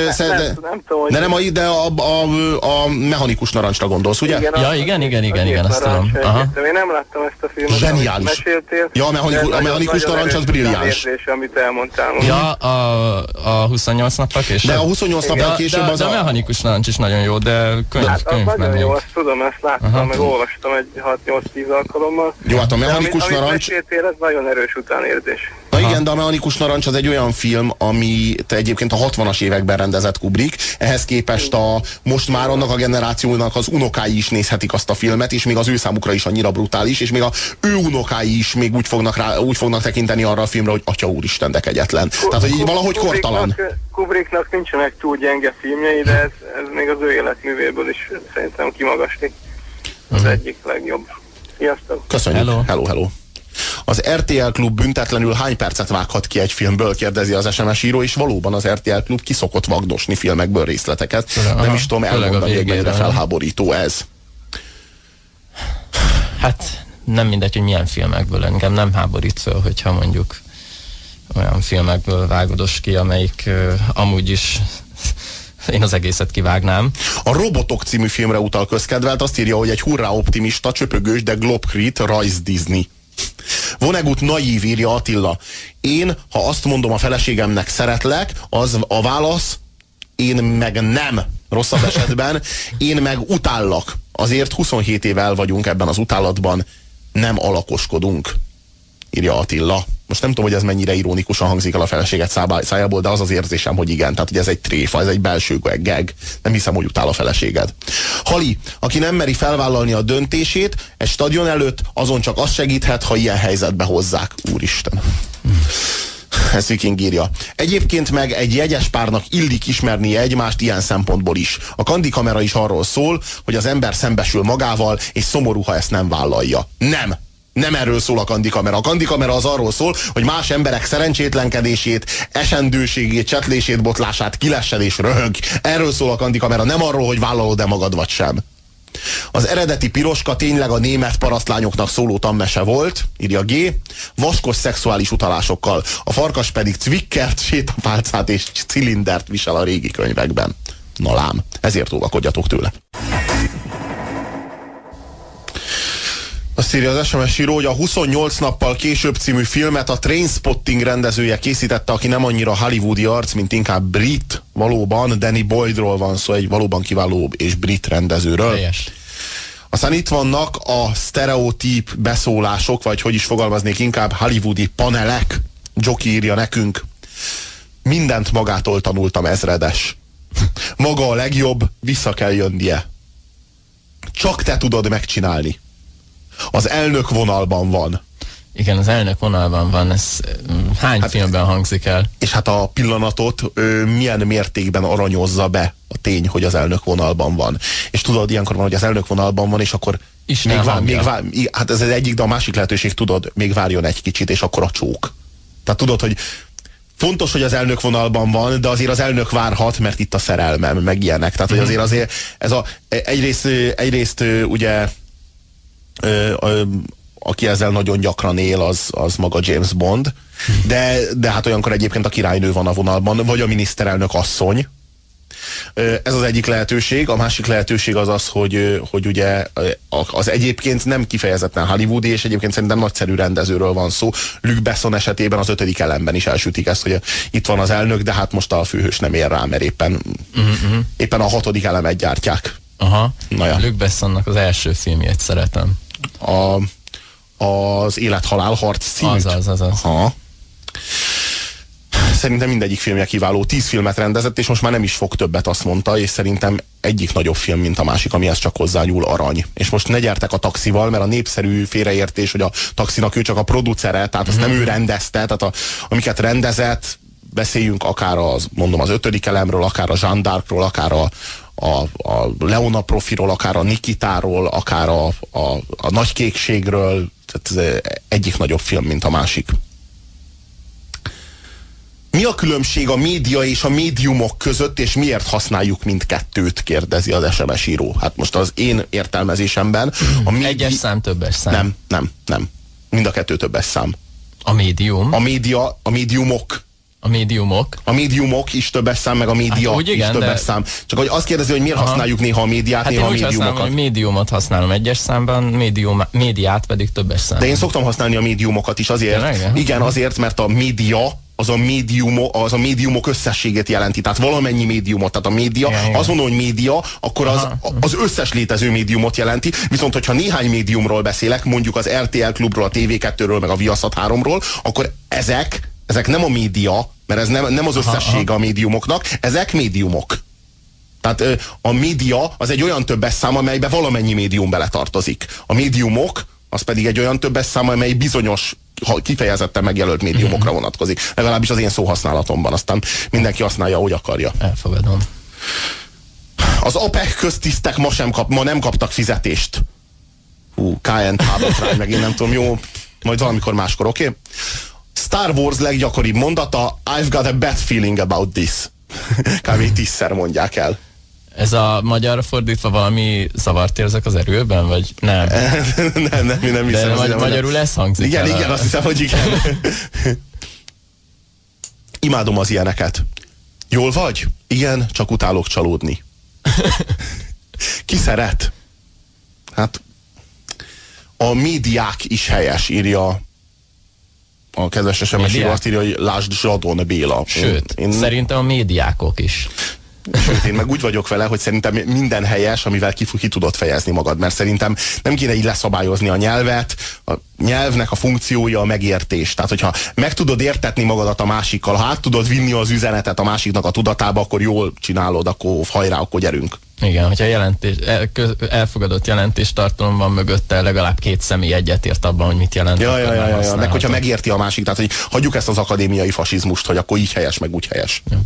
a Mechanikus Narancsra gondolsz, ugye? Igen, azt tudom. Én nem láttam ezt a filmet. Zseniális. Ja, a Mechanikus Narancs az brilliáns. Érzés, amit elmondtál most. Ja, a 28 nappal később. De a 28 nappal később az a Mechanikus Narancs is nagyon jó, de könyv nagyon jó, azt tudom, ezt láttam, meg olvastam egy 6-8-10 alkalommal. Jó, hát a Mechanikus Narancs... Amit meséltél, ez nagyon erős utánérzés. Na igen, de a Mechanikus Narancs az egy olyan film, amit egyébként a 60-as években rendezett Kubrick. Ehhez képest most már annak a generációnak az unokái is nézhetik azt a filmet, és még az ő számukra is annyira brutális, és még az ő unokái is még úgy fognak tekinteni arra a filmre, hogy Atya úristen, de kegyetlen. Tehát, hogy így valahogy kortalan. Kubricknak nincsenek túl gyenge filmjei, de ez még az ő életművéből is szerintem kimagaslik. Az egyik legjobb. Sziasztok! Köszönjük! Hello! Az RTL Klub büntetlenül hány percet vághat ki egy filmből, kérdezi az SMS író, és valóban az RTL Klub kiszokott vagdosni filmekből részleteket. Nem is tudom elmondani, hogy mennyire felháborító ez. Hát nem mindegy, hogy milyen filmekből, engem nem háborít föl, hogyha mondjuk olyan filmekből vágodos ki, amelyik amúgy is én az egészet kivágnám. A Robotok című filmre utal közkedvelt, azt írja, hogy egy hurrá optimista, csöpögős, de globkrit rajz Disney. Vonnegut naív, írja Attila. Én, ha azt mondom a feleségemnek szeretlek, az a válasz, én meg nem. Rosszabb esetben, én meg utállak. Azért 27 éve el vagyunk ebben az utálatban, nem alakoskodunk, írja Attila. Most nem tudom, hogy ez mennyire ironikusan hangzik el a feleséget szájából, de az az érzésem, hogy igen. Tehát, hogy ez egy tréfa, ez egy belső gag. Nem hiszem, hogy utál a feleséged. Hali, aki nem meri felvállalni a döntését egy stadion előtt, azon csak az segíthet, ha ilyen helyzetbe hozzák. Úristen. Ez Viking írja. Egyébként meg egy jegyes párnak illik ismernie egymást ilyen szempontból is. A kandikamera is arról szól, hogy az ember szembesül magával, és szomorú, ha ezt nem vállalja. Nem erről szól a kandikamera. A kandikamera az arról szól, hogy más emberek szerencsétlenkedését, esendőségét, csetlését, botlását kilessed és röhög. Erről szól a kandikamera, nem arról, hogy vállalod-e magad vagy sem. Az eredeti piroska tényleg a német parasztlányoknak szóló tanmese volt, írja G, vaskos szexuális utalásokkal. A farkas pedig cvikkert, sétapálcát és cilindert visel a régi könyvekben. Na lám, ezért óvakodjatok tőle. Azt írja az SMS író, hogy a 28 nappal később című filmet a Trainspotting rendezője készítette, aki nem annyira hollywoodi arc, mint inkább brit. Valóban Danny Boydról van szó, egy valóban kiváló és brit rendezőről. Helyes. Aztán itt vannak a sztereotíp beszólások, vagy hogy is fogalmaznék inkább, hollywoodi panelek. Joki írja nekünk. Mindent magától tanultam, ezredes. Maga a legjobb, vissza kell jönnie. Csak te tudod megcsinálni. Az elnök vonalban van. Igen, az elnök vonalban van. Ez hány filmben hangzik el? És hát a pillanatot milyen mértékben aranyozza be a tény, hogy az elnök vonalban van. És tudod, ilyenkor van, hogy az elnök vonalban van, és akkor hát ez az egyik, de a másik lehetőség, tudod, még várjon egy kicsit, és akkor a csók. Tehát tudod, hogy fontos, hogy az elnök vonalban van, de azért az elnök várhat, mert itt a szerelmem, meg ilyenek. Tehát, hogy azért ez egyrészt ugye aki ezzel nagyon gyakran él, az maga James Bond, de hát olyankor egyébként a királynő van a vonalban, vagy a miniszterelnök asszony. Ez az egyik lehetőség. A másik lehetőség az az, hogy ugye az egyébként nem kifejezetten hollywoodi, és egyébként szerintem nagyszerű rendezőről van szó. Luc Besson esetében az 5. elemben is elsütik ezt, hogy itt van az elnök, de hát most a főhős nem ér rá, mert éppen a 6. elemet gyártják. Aha. Ja. Luc Bessonnak az első filmjét szeretem. az Élet-halál harc címűt. Az. Aha. Szerintem mindegyik filmje kiváló. 10 filmet rendezett, és most már nem is fog többet, azt mondta, és szerintem egyik nagyobb film, mint a másik, amihez csak hozzányúl, Arany. És most ne gyertek a Taxival, mert a népszerű félreértés, hogy a Taxinak ő csak a producere, tehát azt nem ő rendezte, tehát amiket rendezett, beszéljünk akár az 5. elemről, akár a Jeanne d'Arcról, akár a Leona Profiról, akár a Nikitáról, akár a Nagy kékségről, tehát ez egyik nagyobb film, mint a másik. Mi a különbség a média és a médiumok között, és miért használjuk mindkettőt, kérdezi az SMS író. Hát most az én értelmezésemben egyes szám, többes szám. Nem. Mind a kettő többes szám. A médium? A médiumok. A médiumok? A médiumok is többes szám, meg a média hát, igen, is többes szám. Csak hogy azt kérdezi, hogy miért használjuk néha a médiát, hát néha a médiumokat. Hát én úgy használom, hogy médiumot használom egyes számban, médiát pedig többes számban. De én szoktam használni a médiumokat is azért. Igen, azért, mert a média az a médiumok összességét jelenti, tehát valamennyi médiumot, tehát a média, azt mondom, hogy média, akkor az összes létező médiumot jelenti, viszont hogyha néhány médiumról beszélek, mondjuk az RTL Klubról, a TV2-ről, meg a Viaszat 3-ról, akkor ezek nem a média, mert ez nem az összessége a médiumoknak, ezek médiumok. Tehát a média az egy olyan többes szám, amelybe valamennyi médium beletartozik. A médiumok az pedig egy olyan többes szám, amely bizonyos kifejezetten megjelölt médiumokra vonatkozik. Legalábbis az én szóhasználatomban. Aztán mindenki használja, ahogy akarja. Elfogadom. Az APEC köztisztek ma nem kaptak fizetést. KN tábotrány, meg én nem tudom, jó, majd valamikor máskor, oké? Okay? Star Wars leggyakoribb mondata, I've got a bad feeling about this. Kb. 10-szer mondják el. Ez a magyarra fordítva valami zavart érzek az erőben, vagy nem? nem hiszem. De magyarul ez hangzik el. Igen, azt hiszem, hogy igen. Imádom az ilyeneket. Jól vagy? Igen, csak utálok csalódni. Ki szeret? Hát a médiák is helyes, írja a kedves SMS író, azt írja, hogy lásd Zsadon Béla. Sőt, szerintem a médiákok is. Sőt, én meg úgy vagyok vele, hogy szerintem minden helyes, amivel ki tudod fejezni magad, mert szerintem nem kéne így leszabályozni a nyelvet. A nyelvnek a funkciója a megértés. Tehát, hogyha meg tudod értetni magadat a másikkal, ha át tudod vinni az üzenetet a másiknak a tudatába, akkor jól csinálod, akkor hajrá, akkor gyerünk. Igen, hogyha elfogadott jelentéstartalom van mögötte, legalább 2 személy egyetért abban, hogy mit jelent. Ja. Meg hogyha megérti a másik, tehát hogy hagyjuk ezt az akadémiai fasizmust, hogy akkor így helyes, meg úgy helyes. Ja.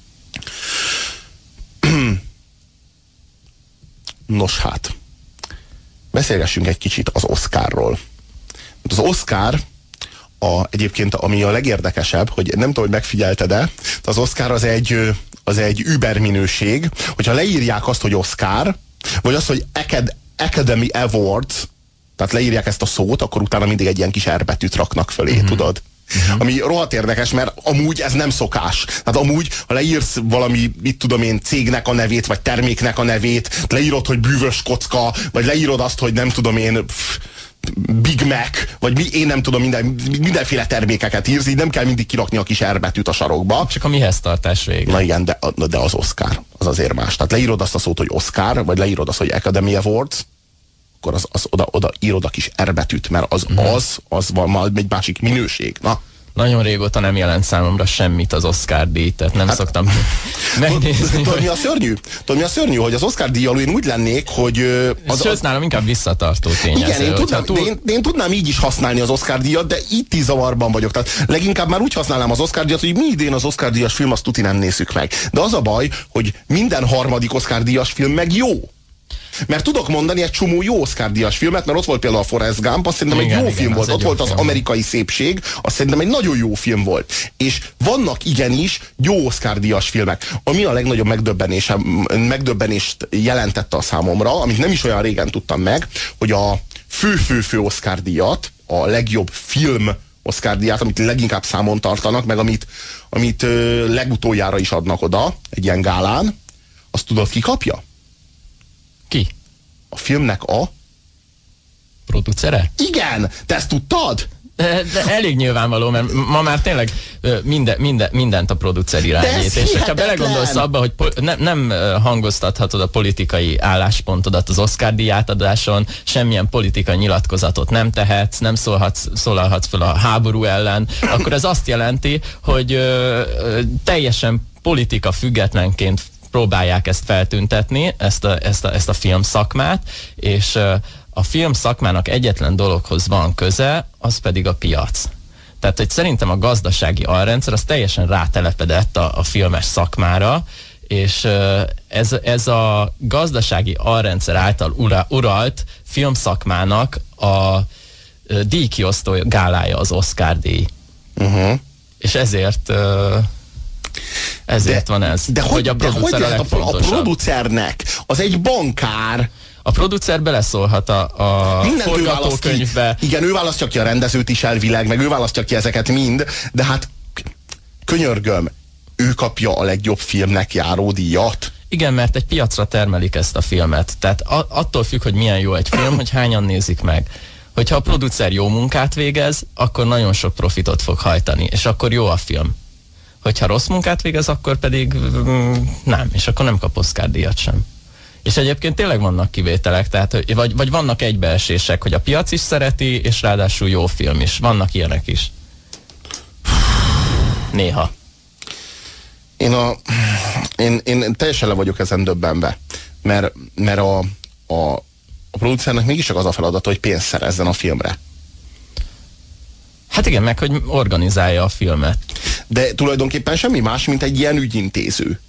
Nos hát, beszélgessünk egy kicsit az Oscarról. Az Oscar egyébként, ami a legérdekesebb, hogy nem tudom, hogy megfigyelted-e, az Oscar az egy überminőség, hogyha leírják azt, hogy Oscar, vagy azt, hogy Academy Awards, tehát leírják ezt a szót, akkor utána mindig egy ilyen kis R-betűt raknak fölé, tudod? Ami rohadt érdekes, mert amúgy ez nem szokás. Tehát amúgy, ha leírsz valami, mit tudom én, cégnek a nevét, vagy terméknek a nevét, leírod, hogy bűvös kocka, vagy leírod azt, hogy nem tudom én, Big Mac, vagy én nem tudom, mindenféle termékeket írsz, így nem kell mindig kirakni a kis R-betűt a sarokba. Csak a mihez tartás vége. Na igen, de az Oscar, az azért más. Tehát leírod azt a szót, hogy Oscar, vagy leírod azt, hogy Academy Awards, akkor oda írod a kis R-betűt, mert az van egy másik minőség. Na. Nagyon régóta nem jelent számomra semmit az Oscar-díj, tehát nem szoktam megnézni. Tudod, mi a szörnyű? Hogy az Oscar-díjjal én úgy lennék, hogy... Sőt, nálam inkább visszatartó tényező. Igen, én tudnám így is használni az Oscar-díjat, de itt is zavarban vagyok. Tehát leginkább már úgy használnám az Oscar-díjat, hogy mi idén az Oscar-díjas film, azt tuti nem nézzük meg. De az a baj, hogy minden harmadik Oscar-díjas film meg jó. Mert tudok mondani egy csomó jó Oscar-díjas filmet, mert ott volt például a Forrest Gump, azt szerintem egy jó film volt. Ott volt az Amerikai Szépség, azt szerintem egy nagyon jó film volt. És vannak igenis jó Oscar-díjas filmek. Ami a legnagyobb megdöbbenést jelentette a számomra, amit nem is olyan régen tudtam meg, hogy a fő Oscar-díjat, a legjobb film Oscar-díját, amit leginkább számon tartanak, meg amit legutoljára is adnak oda, egy ilyen gálán, azt tudod, ki kapja? Ki? A filmnek a... producere? Igen! Te ezt tudtad? De elég nyilvánvaló, mert ma már tényleg mindent a producer irányít. És hogyha belegondolsz abba, hogy nem hangoztathatod a politikai álláspontodat az Oscar-díj átadáson, semmilyen politikai nyilatkozatot nem tehetsz, nem szólalhatsz fel a háború ellen, akkor ez azt jelenti, hogy teljesen politika függetlenként próbálják ezt feltüntetni, ezt a filmszakmát, és a film szakmának egyetlen dologhoz van köze, az pedig a piac. Tehát, hogy szerintem a gazdasági alrendszer az teljesen rátelepedett a filmes szakmára, és ez a gazdasági alrendszer által uralt filmszakmának a díjkiosztó gálája az Oscar-díj. És ezért van ez. De hogy a producernek? Az egy bankár. A producer beleszólhat a forgatókönyvbe. Igen, ő választja ki a rendezőt is elvileg, meg ő választja ki ezeket mind, de hát könyörgöm, ő kapja a legjobb filmnek járó díjat. Igen, mert egy piacra termelik ezt a filmet. Tehát attól függ, hogy milyen jó egy film, hogy hányan nézik meg. Hogyha a producer jó munkát végez, akkor nagyon sok profitot fog hajtani, és akkor jó a film. Hogyha rossz munkát végez, akkor pedig nem, és akkor nem kap Oscar-díjat sem. És egyébként tényleg vannak kivételek, tehát, vagy vannak egybeesések, hogy a piac is szereti, és ráadásul jó film is. Vannak ilyenek is. Néha. Én teljesen le vagyok ezen döbbenve, mert a producernek mégis csak az a feladata, hogy pénzt szerezzen a filmre. Hát igen, meg hogy organizálja a filmet. De tulajdonképpen semmi más, mint egy ilyen ügyintéző.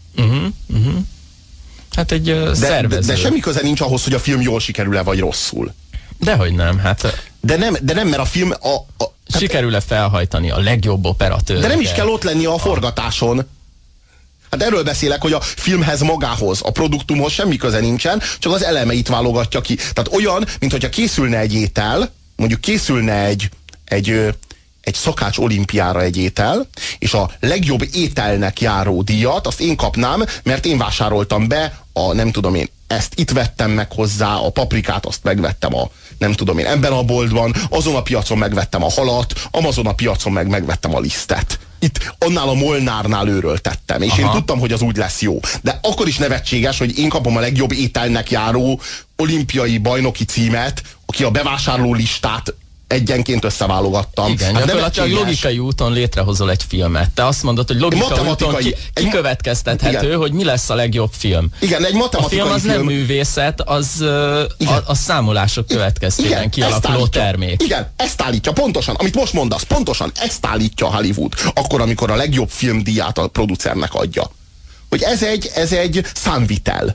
Hát egy szervező. De semmi köze nincs ahhoz, hogy a film jól sikerül-e vagy rosszul. Dehogy nem, hát... De nem, mert a film... Sikerül-e felhajtani a legjobb operatőr? De nem is kell ott lenni a forgatáson. Hát erről beszélek, hogy a filmhez magához, a produktumhoz semmi köze nincsen, csak az elemeit válogatja ki. Tehát olyan, mint hogyha készülne egy étel, mondjuk készülne egy szakács olimpiára egy étel, és a legjobb ételnek járó díjat azt én kapnám, mert én vásároltam be nem tudom én, ezt itt vettem meg hozzá, a paprikát azt megvettem nem tudom én, ebben a boltban, azon a piacon megvettem a halat, Amazon a piacon megvettem a lisztet. Itt annál a Molnárnál őről tettem, és én tudtam, hogy az úgy lesz jó. De akkor is nevetséges, hogy én kapom a legjobb ételnek járó olimpiai bajnoki címet, aki a bevásárló listát egyenként összeválogattam. Igen, hát gyakorlatilag logikai úton létrehozol egy filmet. Te azt mondod, hogy logikai úton kikövetkeztethető, hogy mi lesz a legjobb film. Igen, egy matematikai film. A film az nem művészet, az számolások következtében kialakuló termék. Igen, ezt állítja pontosan, amit most mondasz, pontosan ezt állítja Hollywood, akkor, amikor a legjobb filmdíját a producernek adja. Hogy ez egy számvitel.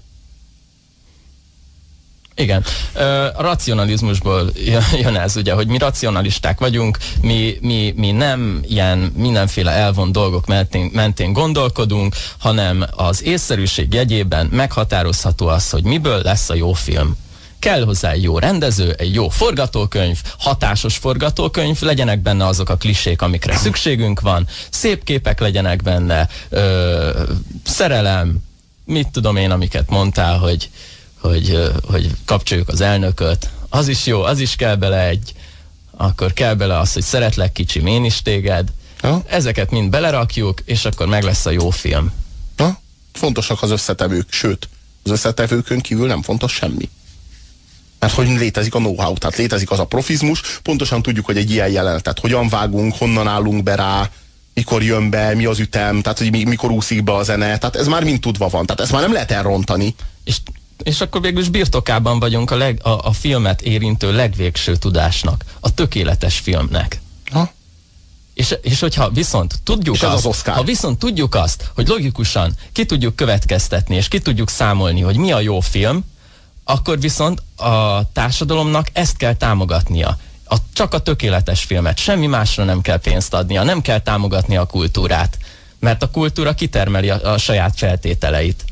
Igen. A racionalizmusból jön ez, ugye, hogy mi racionalisták vagyunk, mi nem ilyen mindenféle elvont dolgok mentén gondolkodunk, hanem az észszerűség jegyében meghatározható az, hogy miből lesz a jó film. Kell hozzá egy jó rendező, egy jó forgatókönyv, hatásos forgatókönyv, legyenek benne azok a klisék, amikre szükségünk van, szép képek legyenek benne, szerelem, mit tudom én, amiket mondtál, hogy kapcsoljuk az elnököt, az is jó, az is kell bele akkor kell bele az, hogy szeretlek kicsim, én is téged. Ezeket mind belerakjuk, és akkor meg lesz a jó film. Fontosak az összetevők, sőt, az összetevőkön kívül nem fontos semmi. Mert hogy létezik a know-how, tehát létezik az a profizmus, pontosan tudjuk, hogy egy ilyen jelenetet hogyan vágunk, honnan állunk be rá, mikor jön be, mi az ütem, tehát hogy mikor úszik be a zene, tehát ez már mind tudva van, tehát ezt már nem lehet elrontani. És akkor végül is birtokában vagyunk a filmet érintő legvégső tudásnak, a tökéletes filmnek. És hogyha viszont tudjuk azt, hogy logikusan ki tudjuk következtetni, és ki tudjuk számolni, hogy mi a jó film, akkor viszont a társadalomnak ezt kell támogatnia. Csak a tökéletes filmet, semmi másra nem kell pénzt adnia, nem kell támogatnia a kultúrát, mert a kultúra kitermeli a saját feltételeit.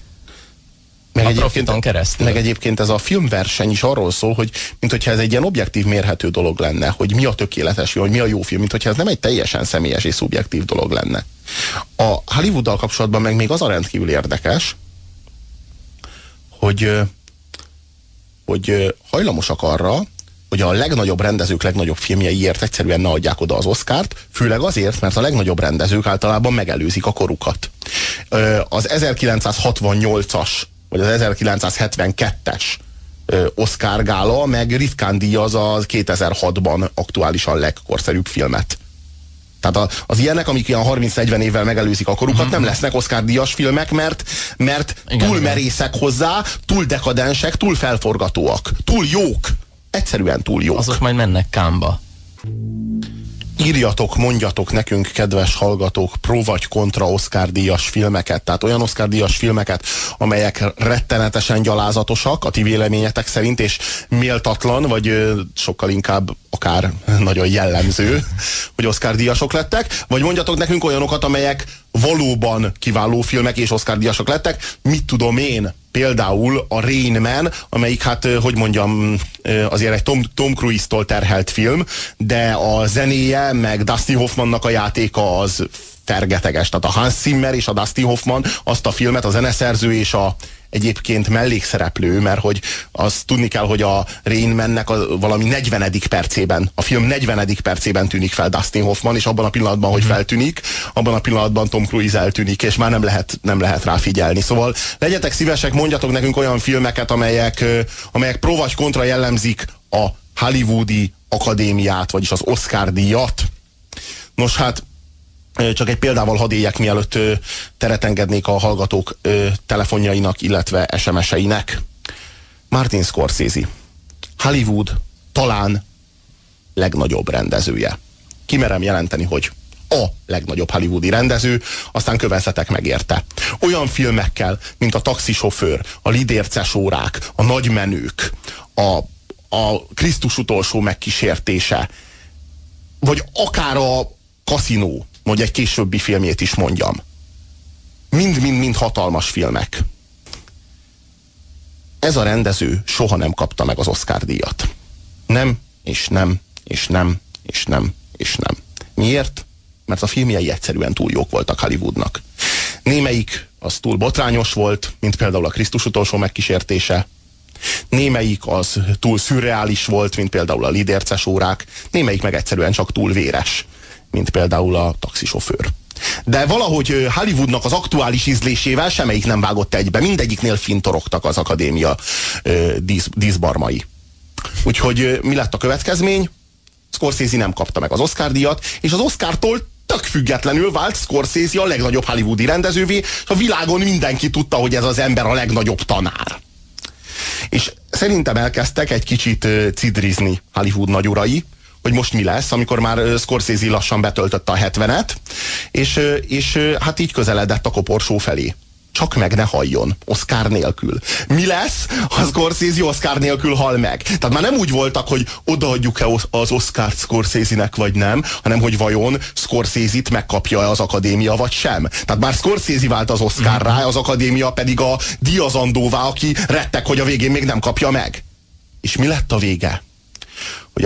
Meg egyébként ez a filmverseny is arról szól, hogy minthogyha ez egy ilyen objektív mérhető dolog lenne, hogy mi a tökéletes film, hogy mi a jó film, minthogyha ez nem egy teljesen személyes és szubjektív dolog lenne. A Hollywooddal kapcsolatban meg még az a rendkívül érdekes, hogy hajlamosak arra, hogy a legnagyobb rendezők legnagyobb filmjeiért egyszerűen ne adják oda az Oscart, főleg azért, mert a legnagyobb rendezők általában megelőzik a korukat. Az 1968-as, vagy az 1972-es Oscar gála meg ritkán díjaz az 2006-ban aktuálisan legkorszerűbb filmet. Tehát az ilyenek, amik ilyen 30-40 évvel megelőzik a korukat, nem lesznek Oscar-díjas filmek, mert túl merészek hozzá, túl dekadensek, túl felforgatóak, túl jók. Egyszerűen túl jók. Azok majd mennek Cannes-ba. Írjatok, mondjatok nekünk, kedves hallgatók, pro vagy kontra Oscar-díjas filmeket, tehát olyan Oscar-díjas filmeket, amelyek rettenetesen gyalázatosak a ti véleményetek szerint, és méltatlan, vagy sokkal inkább akár nagyon jellemző, hogy Oscar-díjasok lettek, vagy mondjatok nekünk olyanokat, amelyek valóban kiváló filmek és Oscar-díjasok lettek, mit tudom én, például a Rain Man, amelyik hát, hogy mondjam, azért egy Tom Cruise-tól terhelt film, de a zenéje, meg Dustin Hoffmannak a játéka az fergeteges. Tehát a Hans Zimmer és a Dustin Hoffman azt a filmet, a zeneszerző és a egyébként mellékszereplő, mert hogy azt tudni kell, hogy a Rain Man-nek valami 40. percében, a film 40. percében tűnik fel Dustin Hoffman, és abban a pillanatban, hogy feltűnik, abban a pillanatban Tom Cruise eltűnik, és már nem lehet rá figyelni. Szóval legyetek szívesek, mondjatok nekünk olyan filmeket, amelyek pro vagy kontra jellemzik a hollywoodi akadémiát, vagyis az Oscar-díjat. Nos hát, csak egy példával hadd éljek, mielőtt teret engednék a hallgatók telefonjainak, illetve SMS-einek. Martin Scorsese, Hollywood talán legnagyobb rendezője. Kimerem jelenteni, hogy a legnagyobb hollywoodi rendező, aztán kövezzetek meg érte. Olyan filmekkel, mint a Taxisofőr, a Lidérces órák, a Nagymenők, a Krisztus utolsó megkísértése, vagy akár a Kaszinó, hogy egy későbbi filmjét is mondjam. Mind hatalmas filmek. Ez a rendező soha nem kapta meg az Oscar-díjat. Nem, és nem, és nem, és nem, és nem. Miért? Mert a filmjei egyszerűen túl jók voltak Hollywoodnak. Némelyik az túl botrányos volt, mint például a Krisztus utolsó megkísértése. Némelyik az túl szürreális volt, mint például a Lidérces órák. Némelyik meg egyszerűen csak túl véres, mint például a Taxisofőr. De valahogy Hollywoodnak az aktuális ízlésével semmelyik nem vágott egybe. Mindegyiknél fintorogtak az akadémia díszbarmai. Úgyhogy mi lett a következmény? Scorsese nem kapta meg az Oscar-díjat, és az Oscartól tök függetlenül vált Scorsese a legnagyobb hollywoodi rendezővé, és a világon mindenki tudta, hogy ez az ember a legnagyobb tanár. És szerintem elkezdtek egy kicsit cidrizni Hollywood nagyurai, hogy most mi lesz, amikor már Scorsese lassan betöltötte a 70-et, és hát így közeledett a koporsó felé. Csak meg ne halljon, Oscar nélkül. Mi lesz, ha Scorsese Oscar nélkül hal meg? Tehát már nem úgy voltak, hogy odaadjuk-e az Oscart Scorsese-nek, vagy nem, hanem hogy vajon Scorsese-t megkapja-e az akadémia, vagy sem. Tehát már Scorsese vált az Oscarrá, az akadémia pedig a díjazandóvá, aki rettek, hogy a végén még nem kapja meg. És mi lett a vége? Hogy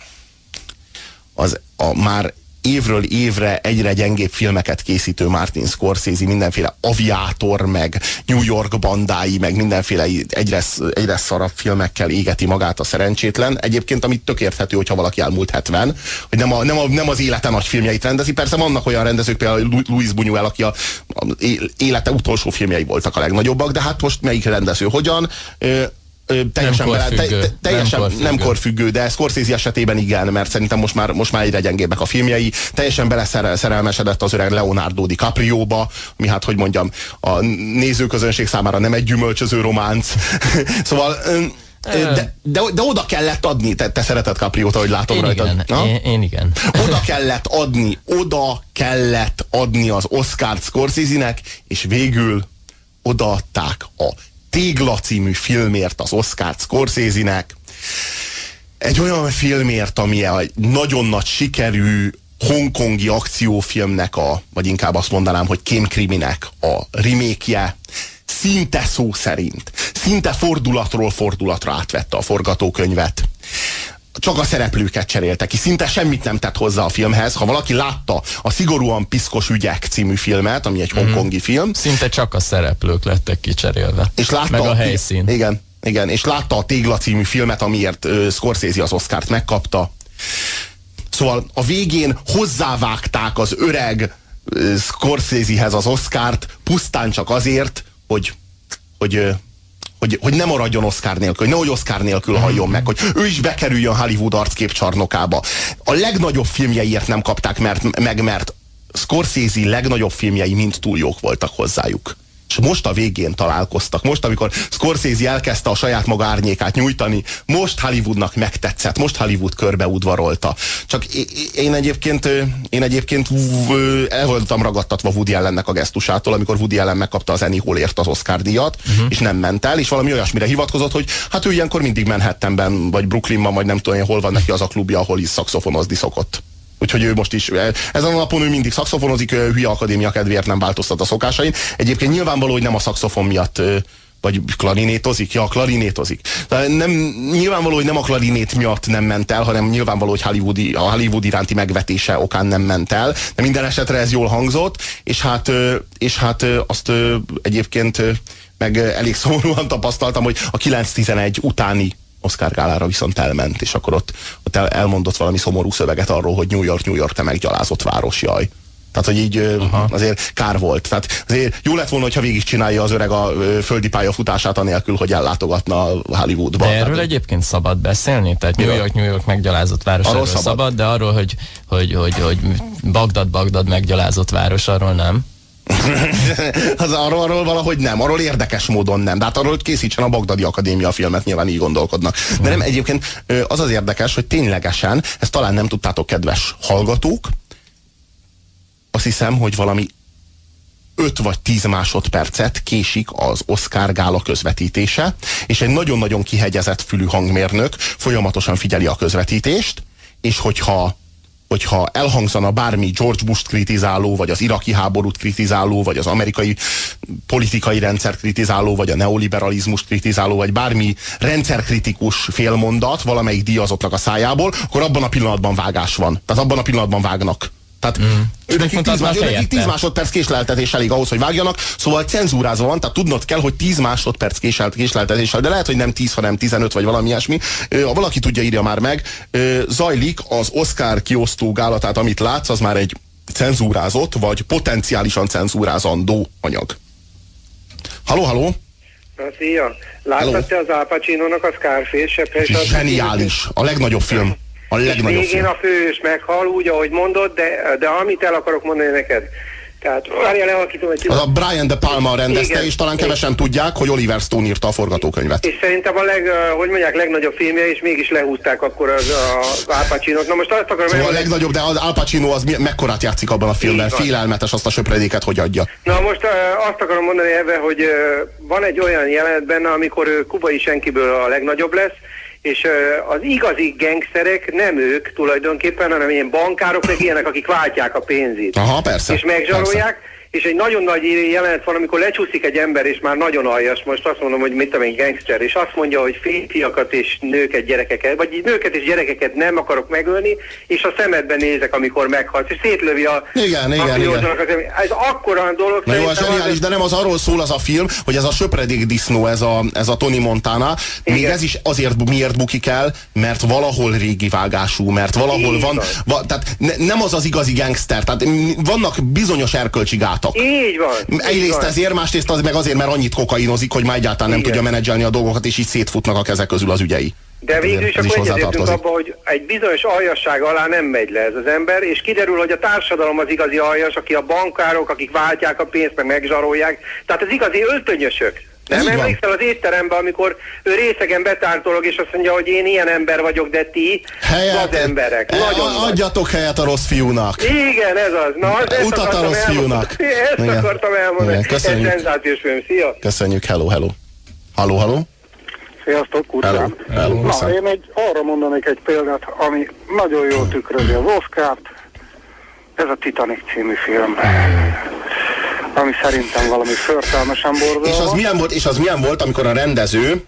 a már évről évre egyre gyengébb filmeket készítő Martin Scorsese mindenféle Aviátor, meg New York bandái, meg mindenféle egyre szarabb filmekkel égeti magát a szerencsétlen. Egyébként, amit tök érthető, hogyha valaki elmúlt 70, hogy nem az élete nagy filmjeit rendezi. Persze vannak olyan rendezők, például Luis Buñuel, aki a élete utolsó filmjei voltak a legnagyobbak, de hát most melyik rendező hogyan? Teljesen nem korfüggő, de Scorsese esetében igen, mert szerintem most már egyre gyengébbek a filmjei. Teljesen beleszerelmesedett az öreg Leonardo DiCaprióba, ami hát, hogy mondjam, a nézőközönség számára nem egy gyümölcsöző románc. Szóval de oda kellett adni, te szereted Capriót, ahogy látom rajta. Én igen. Oda kellett adni az Oscart Scorsese-nek, és végül odaadták a Tégla című filmért az Oscart Scorsese-nek. Egy olyan filmért, ami egy nagyon nagy sikerű hongkongi akciófilmnek vagy inkább azt mondanám, hogy kémkriminek a remake-je, szinte szó szerint, szinte fordulatról fordulatra átvette a forgatókönyvet. Csak a szereplőket cserélte ki, szinte semmit nem tett hozzá a filmhez. Ha valaki látta a Szigorúan piszkos ügyek című filmet, ami egy hongkongi film. Szinte csak a szereplők lettek kicserélve. És látta, meg a helyszín. Igen. Igen, és látta a Tégla című filmet, amiért Scorsese az Oscart megkapta. Szóval a végén hozzávágták az öreg Scorsesehez az Oscart pusztán csak azért, hogy ne maradjon Oscar nélkül, hogy nehogy Oscar nélkül halljon meg, hogy ő is bekerüljön Hollywood arcképcsarnokába. A legnagyobb filmjeiért nem kapták mert Scorsese legnagyobb filmjei mind túl jók voltak hozzájuk. És most a végén találkoztak. Most, amikor Scorsese elkezdte a saját maga árnyékát nyújtani, most Hollywoodnak megtetszett, most Hollywood körbeudvarolta. Csak én egyébként el voltam ragadtatva Woody Allennek a gesztusától, amikor Woody Allen megkapta az Annie Hallért az Oscar-díjat, és nem ment el, és valami olyasmire hivatkozott, hogy hát ő ilyenkor mindig Manhattanben, vagy Brooklynban, vagy nem tudom, hol van neki az a klubja, ahol is szaxofonozni szokott. Úgyhogy ő most is, ezen a napon ő mindig szaxofonozik, hülye akadémia kedvéért nem változtat a szokásain. Egyébként nyilvánvaló, hogy nem a szaxofon miatt, vagy klarinétozik? Ja, klarinétozik. Nyilvánvaló, hogy nem a klarinét miatt nem ment el, hanem nyilvánvaló, hogy a Hollywood iránti megvetése okán nem ment el. De minden esetre ez jól hangzott, és hát azt egyébként meg elég szomorúan tapasztaltam, hogy a 9/11 utáni Oscar gálára viszont elment, és akkor ott elmondott valami szomorú szöveget arról, hogy New York, te meggyalázott város, jaj. Tehát, hogy így azért kár volt. Tehát azért jó lett volna, hogyha végigcsinálja az öreg a földi pályafutását anélkül, hogy ellátogatna Hollywoodba. De erről egyébként szabad beszélni? Tehát New York meggyalázott város, arról szabad, de arról, hogy Bagdad meggyalázott város, arról nem. arról valahogy nem, arról érdekes módon nem. De hát arról, hogy készítsen a Bagdadi Akadémia filmet, nyilván így gondolkodnak. De nem, egyébként az az érdekes, hogy ténylegesen, ezt talán nem tudtátok, kedves hallgatók, azt hiszem, hogy valami 5 vagy 10 másodpercet késik az Oscar gála közvetítése, és egy nagyon-nagyon kihegyezett fülű hangmérnök folyamatosan figyeli a közvetítést, és hogyha elhangzana bármi George Bush-t kritizáló, vagy az iraki háborút kritizáló, vagy az amerikai politikai rendszert kritizáló, vagy a neoliberalizmust kritizáló, vagy bármi rendszerkritikus félmondat valamelyik díjazottnak a szájából, akkor abban a pillanatban vágás van. Tehát abban a pillanatban vágnak. Tehát nekik 10 másodperc késleltetés elég ahhoz, hogy vágjanak, szóval cenzúrázva van, tehát tudnod kell, hogy 10 másodperc késleltetéssel, de lehet, hogy nem 10, hanem 15 vagy valami ilyesmi. Ha valaki tudja, írja már meg. Zajlik az Oscar kiosztó gála, tehát amit látsz, az már egy cenzúrázott, vagy potenciálisan cenzúrázandó anyag. Halló? Szia! Láttad te az Al Pacino-nak a Scarface-et? Zseniális! A legnagyobb film. A legnagyobb végén a főhős meghal úgy, ahogy mondod, de amit el akarok mondani neked. Tehát, várjál, lehalkítom egy... Az a Brian De Palma rendezte, igen, és talán kevesen tudják, hogy Oliver Stone írta a forgatókönyvet. És szerintem a legnagyobb filmje, és mégis lehúzták akkor az Al Pacinót. Na most azt akarom... Szóval a legnagyobb, de az Al Pacino az mekkorát játszik abban a filmben? Félelmetes, azt a söpredéket hogy adja. Na most azt akarom mondani ebben, hogy van egy olyan jelenet benne, amikor ő kubai senkiből a legnagyobb lesz, és az igazi gengszterek nem ők tulajdonképpen, hanem ilyen bankárok, meg ilyenek, akik váltják a pénzét. Aha, persze. És megzsarolják, és egy nagyon nagy jelenet van, amikor lecsúszik egy ember, és már nagyon aljas, most azt mondom, hogy mit tudom én, gangster, és azt mondja, hogy férfiakat és nőket, gyerekeket, vagy nőket és gyerekeket nem akarok megölni, és a szemedben nézek, amikor meghalsz, és szétlövi a... Igen. Ez akkora dolog. Na jó, az zseniális, de nem az arról szól az a film, hogy ez a söpredék disznó, ez a Tony Montana, még ez is azért miért bukik el, mert valahol régi vágású, mert valahol van tehát nem az igazi gangster, tehát vannak bizonyos erkölcsi gátak. Így van. Egyrészt ezért, másrészt az meg azért, mert annyit kokainozik, hogy már egyáltalán nem tudja menedzselni a dolgokat, és így szétfutnak a kezek közül az ügyei. De végül is akkor egyetértünk abban, hogy egy bizonyos aljasság alá nem megy le ez az ember, és kiderül, hogy a társadalom az igazi aljas, aki a bankárok, akik váltják a pénzt, meg megzsarolják. Tehát az igazi öltönyösök. Nem emlékszel az étteremben, amikor ő részegen betártolog, és azt mondja, hogy én ilyen ember vagyok, de ti az emberek. Adjatok helyet a rossz fiúnak. Igen, ez az. Na, utat a rossz fiúnak. Ezt akartam elmondani. Ez szenzációs film. Szia! Köszönjük, hello. Halló. Sziasztok, Kucsán. Na, én arra mondanék egy példát, ami nagyon jól tükrözi az Oscart. Ez a Titanic című film. Ami szerintem valami förtelmesen borzalmas. És az milyen volt, amikor a rendező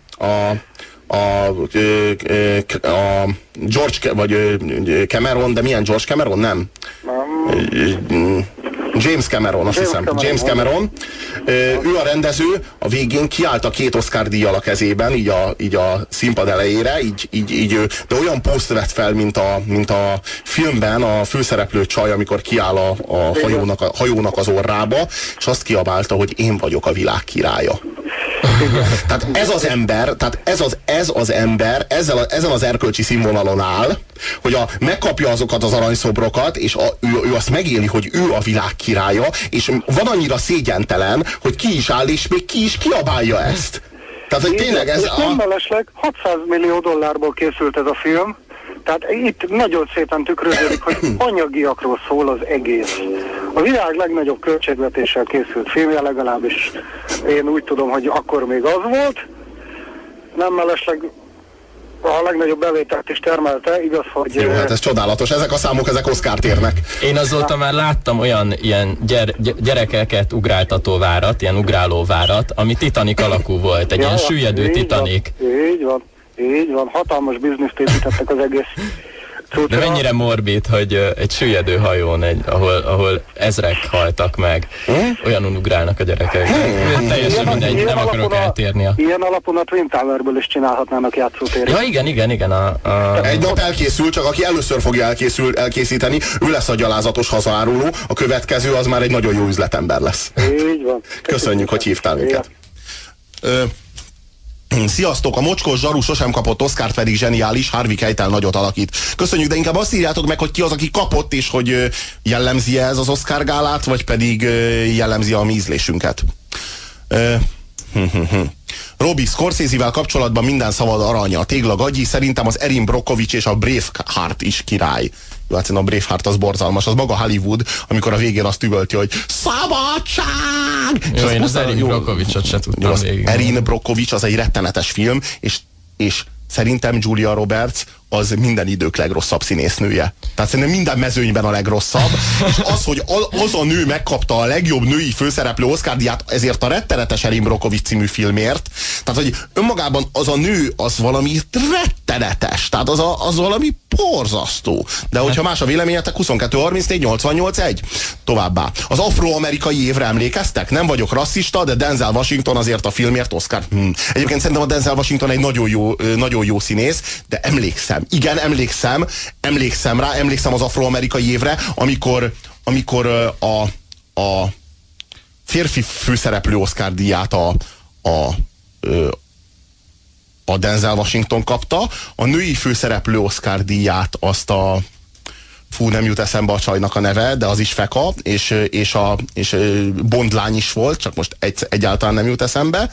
George, vagy Cameron, de milyen George Cameron, nem? James Cameron, azt hiszem. James Cameron. Ő a rendező, a végén kiállt a 2 Oscar díjjal a kezében, így a színpad elejére, de olyan poszt vett fel, mint a filmben a főszereplő csaj, amikor kiáll a hajónak az orrába, és azt kiabálta, hogy én vagyok a világ királya. Tehát ez az ember ezen az erkölcsi színvonalon áll, hogy megkapja azokat az aranyszobrokat, és ő azt megéli, hogy ő a világ királya, és van annyira szégyentelen, hogy ki is áll, és még ki is kiabálja ezt. Tehát, hogy tényleg ez nem mellesleg $600 millió készült ez a film, tehát itt nagyon szépen tükröződik, hogy anyagiakról szól az egész. A világ legnagyobb költségvetéssel készült filmje, legalábbis én úgy tudom, hogy akkor még az volt. Nem mellesleg a legnagyobb bevételt is termelte, igaz, hogy... Jó, hát ez csodálatos, ezek a számok, ezek Oscart érnek. Én azóta már láttam olyan ilyen gyerekeket ugráltató várat, ilyen ugráló várat, ami Titanic alakú volt, egy ilyen süllyedő Titanic. Így van, hatalmas bizniszt építettek az egész cuccra. De mennyire morbid, hogy egy süllyedő hajón, ahol ezrek haltak meg, olyanon ugrálnak a gyerekek. Teljesen mindegy, nem akarok eltérni. Ilyen alapon a Twin Towerből is csinálhatnának játszótéret. Ja, igen. Egy nap elkészül, csak aki először fogja elkészíteni, ő lesz a gyalázatos hazaáruló, a következő az már egy nagyon jó üzletember lesz. Így van. Köszönjük, hogy hívtál minket. Sziasztok, a mocskos zsaru sosem kapott Oscart, pedig zseniális, Harvey Keitel nagyot alakít. Köszönjük, de inkább azt írjátok meg, hogy ki az, aki kapott, és hogy jellemzi ez az Oscar gálát, vagy pedig jellemzi a mi ízlésünket. Robi, Scorsese-vel kapcsolatban minden szabad aranya. A tégla gagyi, szerintem az Erin Brockovich és a Braveheart is király. Jó, hát a Braveheart az borzalmas, az maga Hollywood, amikor a végén azt üvölti, hogy szabadság! Jó, én az Erin Brockovichot se tudtam végig. Erin Brockovich az egy rettenetes film, és szerintem Julia Roberts az minden idők legrosszabb színésznője. Tehát szerintem minden mezőnyben a legrosszabb, és az, hogy az a nő megkapta a legjobb női főszereplő Oscar-díját ezért a rettenetes Erin Brockovich című filmért, tehát hogy önmagában az a nő az valami rettenetes, tehát az valami borzasztó. De hogyha más a véleményetek, 22-34-88-1. Továbbá. Az afroamerikai évre emlékeztek? Nem vagyok rasszista, de Denzel Washington azért a filmért Oscar. Egyébként szerintem a Denzel Washington egy nagyon jó színész, de emlékszem. Igen, emlékszem rá, emlékszem az afroamerikai évre, amikor a férfi főszereplő Oscar díját a Denzel Washington kapta, a női főszereplő Oscar díját azt nem jut eszembe a csajnak a neve, de az is feka, és Bond lány is volt, csak most egyáltalán nem jut eszembe.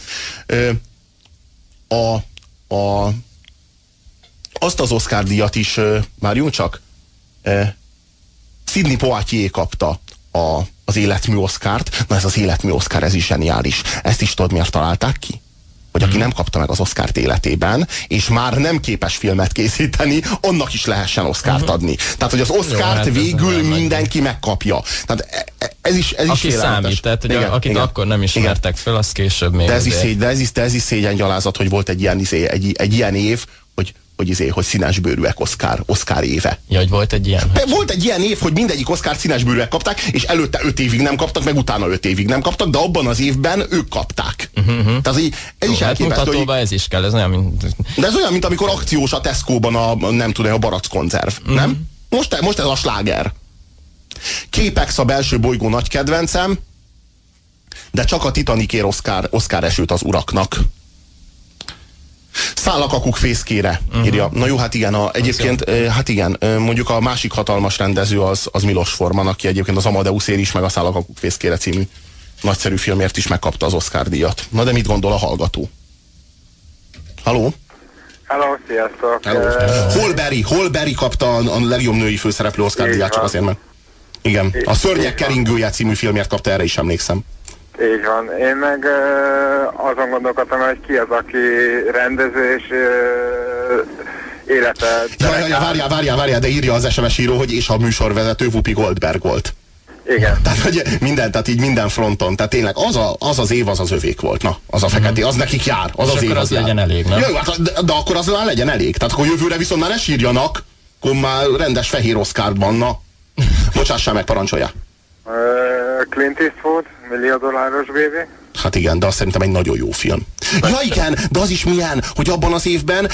Azt az Oscar díjat is, várjunk csak, Sidney Poitier kapta az életmű Oscart. Na ez az életmű Oscar, ez is zseniális. Ezt is tudod, miért találták ki? Hogy aki nem kapta meg az Oscart életében, és már nem képes filmet készíteni, annak is lehessen Oscart adni. Tehát, hogy az Oscart végül mindenki megkapja. Tehát ez is aki számít, tehát hogy akit akkor nem ismertek fel, az később még. De ez is szégyengyalázat, hogy volt egy ilyen év, hogy színesbőrűek Oscar éve. Ja, hogy volt egy ilyen? Volt egy ilyen év, hogy mindegyik Oscar színesbőrűek kapták, és előtte 5 évig nem kaptak, meg utána 5 évig nem kaptak, de abban az évben ők kapták. Tehát ez is elképesztő. Mutatóba ez is kell, ez olyan, mint... De ez olyan, mint amikor akciós a Tesco-ban a barack konzerv, nem? Most ez a sláger. Képex a belső bolygó nagy kedvencem, de csak a Titanicért Oscar esőt az uraknak. Száll a kakuk fészkére, írja. Na jó, hát igen, egyébként, hát igen, mondjuk a másik hatalmas rendező az Milos Forman, aki egyébként az Amadeusért is, meg a Száll a kakuk fészkére című nagyszerű filmért is megkapta az Oscar-díjat. Na de mit gondol a hallgató? Halló? Hello, sziasztok! Holberry kapta a legjobb női főszereplő Oscar-díját, csak azért, mert... Igen, a Szörnyek keringője című filmért kapta, erre is emlékszem. Így van. Én meg azon gondolkodtam, hogy ki az, aki rendező és élete... Várjál, de írja az SMS író, hogy és a műsorvezető Whoopi Goldberg volt. Igen. Tehát, hogy tehát így minden fronton. Tehát tényleg az év az övék volt. Na, az a fekete, az nekik jár. Az az év az legyen elég, nem? Jó, hát, de akkor az már legyen elég. Tehát akkor jövőre viszont már ne sírjanak, akkor már rendes fehér Oscar van, na. Bocsássál meg, parancsolja. Clint Eastwood, $1 millió Baby. Hát igen, de azt szerintem egy nagyon jó film. Ja igen, de az is milyen, hogy abban az évben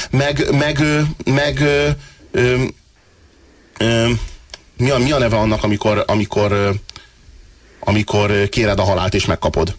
mi a neve annak, amikor kéred a halált és megkapod?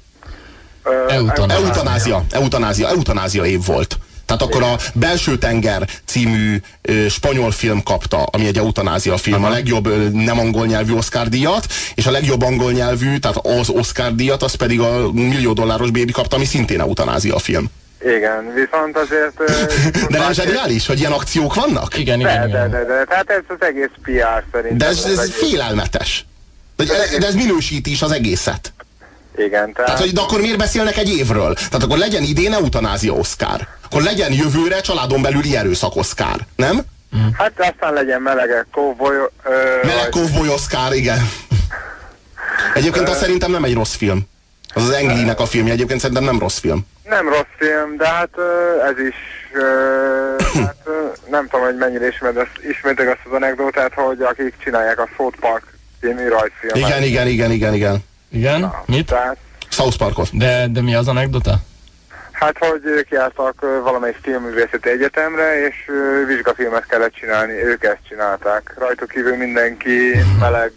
Eutanázia év volt. Tehát akkor a Belső tenger című spanyol film kapta, ami egy eutanázia film, a legjobb nem angol nyelvű Oscar díjat, és a legjobb angol nyelvű, tehát az Oscar díjat, az pedig a $1 millió Baby kapta, ami szintén eutanázia film. Igen, viszont azért... de nem zseniális, hogy ilyen akciók vannak? Igen. Tehát ez az egész PR szerintem. De ez félelmetes. De ez minősíti is az egészet. Igen, tehát de akkor miért beszélnek egy évről? Tehát akkor legyen idén eutanázia Oscar. Akkor legyen jövőre családon belüli erőszak Oscar, nem? Hát aztán legyen meleg kovboly Oscar, igen. Egyébként az szerintem nem egy rossz film. Az Ang Lee-nek a filmje, egyébként szerintem nem rossz film. Nem rossz film, de hát ez is... hát nem tudom, hogy mennyire ismertek azt az anekdotát, hogy akik csinálják a South Park című rajzfilmet. Igen. Igen? Na, mit? Tehát, South Parkot. De mi az anekdota? hát, hogy ők jártak valamelyik filmművészeti egyetemre, és vizsgafilmet kellett csinálni, ők ezt csinálták. Rajtuk kívül mindenki meleg,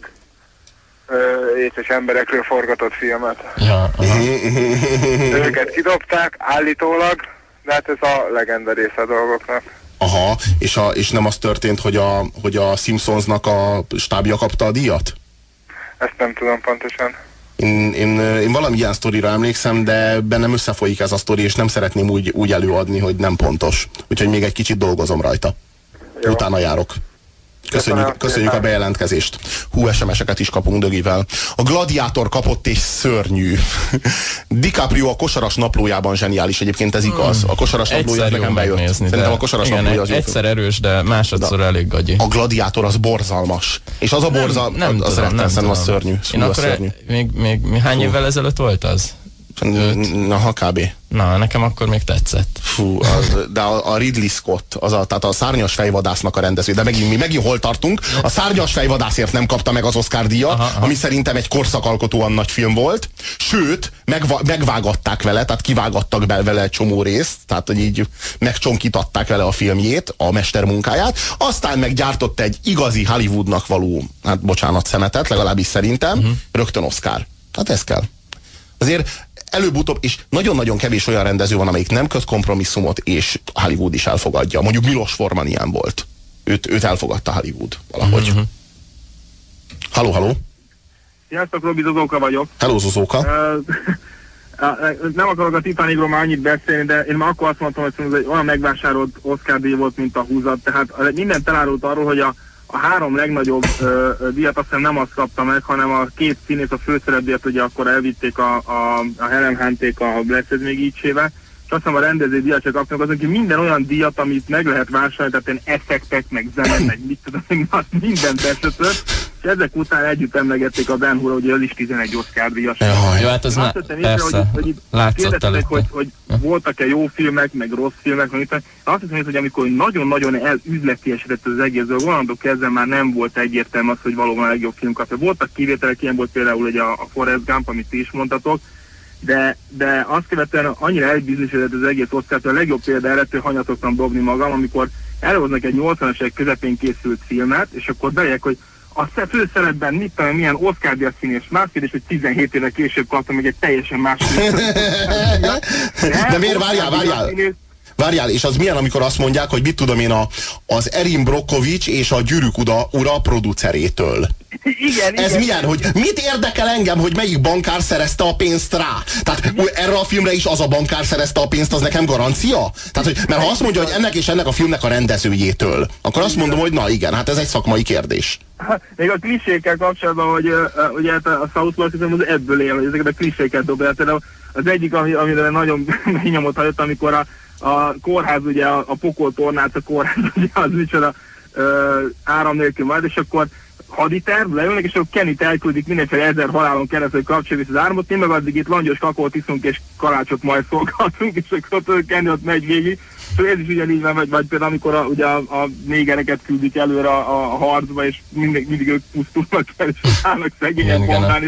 éces emberekről forgatott filmet. Ja, őket kidobták, állítólag, de hát ez a legenda része a dolgoknak. Aha, és nem az történt, hogy a Simpsonsnak a stábja kapta a díjat? Ezt nem tudom pontosan. Én valami ilyen sztorira emlékszem, de bennem összefolyik ez a sztori, és nem szeretném úgy előadni, hogy nem pontos. Úgyhogy még egy kicsit dolgozom rajta. Jó. Utána járok. Köszönjük a bejelentkezést. SMS-eket is kapunk Dögivel. A Gladiátor kapott és szörnyű. DiCaprio a Kosaras naplójában zseniális, egyébként ez igaz. A Kosaras naplója nekem bejött. Szerintem a Kosaras naplója az egyszer erős, de másodszor elég gagyi. A Gladiátor az borzalmas. És az a borzalmas, az szörnyű. Én akkor még hány évvel ezelőtt volt az? Na, kb. Na, nekem akkor még tetszett. Fú, de a Ridley Scott, tehát a Szárnyas fejvadásznak a rendező, de mi megint hol tartunk? A Szárnyas fejvadászért nem kapta meg az Oscar díjat, ami szerintem egy korszakalkotóan nagy film volt, sőt, megvágatták vele, tehát kivágattak vele egy csomó részt, tehát hogy így megcsonkítatták vele a filmjét, a mestermunkáját, aztán meggyártott egy igazi Hollywoodnak való, hát bocsánat, szemetet, legalábbis szerintem, rögtön Oscar. Hát ez kell. Azért előbb-utóbb, és nagyon-nagyon kevés olyan rendező van, amelyik nem köt kompromisszumot, és Hollywood is elfogadja. Mondjuk Milos Forman ilyen volt. Őt elfogadta Hollywood valahogy. Halló. Sziasztok, Robi, Zozóka vagyok. Hello, Zozóka. Nem akarok a Titanicról már annyit beszélni, de én már akkor azt mondtam, hogy ez egy olyan megvásárolt Oscar-díj volt, mint a húzat. Tehát minden elárult arról, hogy a három legnagyobb díjat azt hiszem nem azt kapta meg, hanem a két színész, a főszerepdíjat ugye akkor elvitték a Helen Hunték a Blessed még ígysével, és azt hiszem a rendezői díjat csak kaptak, az, aki minden olyan díjat, amit meg lehet vásárolni, tehát ilyen effektek, meg zene, meg mit tudom, mindent beszötött, és ezek után együtt emlegették a Ben Hur, hogy az is 11 Oscar díjas. Jó, hát az már persze, látszott előtte. Hogy voltak-e jó filmek, meg rossz filmek, meg itt. Azt hiszem, hogy amikor nagyon-nagyon üzletiesedett az egész, onnantól kezdve már nem volt egyértelmű az, hogy valóban a legjobb film kapja. Voltak kivételek, ilyen volt például ugye a Forrest Gump, amit ti is mondtatok, de azt követően annyira elbizonyosodott az egész Oscar, hogy a legjobb példa előtt hanyat szoktam dobni magam, amikor előhoznak egy 80-as évek közepén készült filmet, és akkor bejegyek, hogy a főszerepben mit tudom, milyen Oscar-díjas színész, más kérdés, hogy 17 éve később kaptam meg egy teljesen más de miért? Várjál, és az milyen, amikor azt mondják, hogy mit tudom én, az Erin Brockovich és a Gyűrűk ura producerétől. Igen. Ez milyen, hogy mit érdekel engem, hogy melyik bankár szerezte a pénzt rá? Tehát erre a filmre is az a bankár szerezte a pénzt, az nekem garancia? Tehát, mert ha azt mondja, hogy ennek és ennek a filmnek a rendezőjétől, akkor azt mondom, hogy na igen, hát ez egy szakmai kérdés. Még a klisékkel kapcsolatban, hogy ugye a South Park az ebből él, hogy ezeket a kliséket dobja. Az egyik, amire nagyon nyomot hagyott, amikor a kórház, ugye a pokoltornác, a kórház, ugye az micsoda áram nélkül majd, és akkor haditerv, leülnek, és akkor Kennyt elküldik mindenféle 1000 halálon keresztül kapcsolja vissza az áramot, mi meg addig itt langyos kakaót iszunk, és kalácsot majd szolgáltunk, és akkor Kenny ott megy végig. Szóval ez is ugyanígy van, vagy például amikor ugye a négereket küldik előre a harcba, és mindig ők pusztulnak el, és állnak szegényen mondani.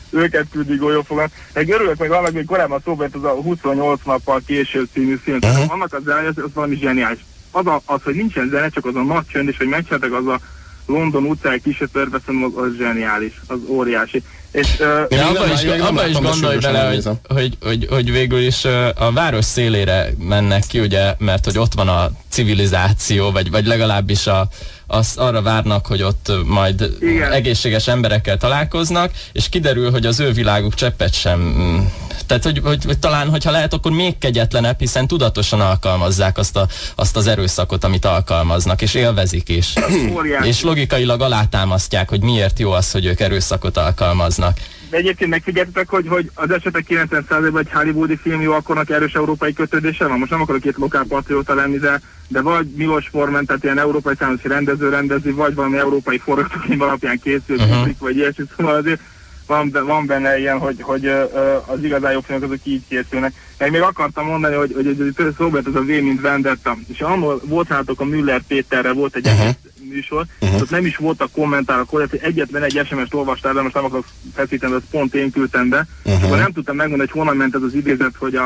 őket küldik golyófogat. Meg örülök meg annak, hogy korábban szóba jött az a 28 nappal később című film. Annak a zene, az valami zseniális. Az, hogy nincsen zene, csak az a nagy csönd, és hogy megcsináltak az a London utcáig kísérletbe, az zseniális, az óriási. És abban is gondolj bele, hogy végül is a város szélére mennek ki, ugye, mert hogy ott van a civilizáció, vagy legalábbis arra várnak, hogy ott majd egészséges emberekkel találkoznak, és kiderül, hogy az ő világuk cseppet sem... Tehát, hogy talán, hogyha lehet, akkor még kegyetlenebb, hiszen tudatosan alkalmazzák azt az erőszakot, amit alkalmaznak, és élvezik is. És logikailag alátámasztják, hogy miért jó az, hogy ők erőszakot alkalmaznak. De egyébként megfigyeltetek, hogy az esetek 90%-ban egy hollywoodi film jó akkornak erős európai kötődése van. Most nem akarok itt lokálpatrióta lenni, de vagy Milos Forman, tehát ilyen európai számos rendező rendezi, vagy valami európai forgatókönyv alapján készült, vagy ilyesmi, szóval azért van benne ilyen, hogy az igazán jó filmek azok így készülnek. Meg még akartam mondani, hogy szóba ez a V mint Vendetta, és annól volt nálatok a Müller Péterrel volt egy műsor, ott nem is voltak kommentárok, hogy egyetlen egy SMS-t olvastál, de most nem akarok feszíteni, de azt pont én küldtem be, és akkor nem tudtam megmondani, hogy honnan ment ez az idézet, hogy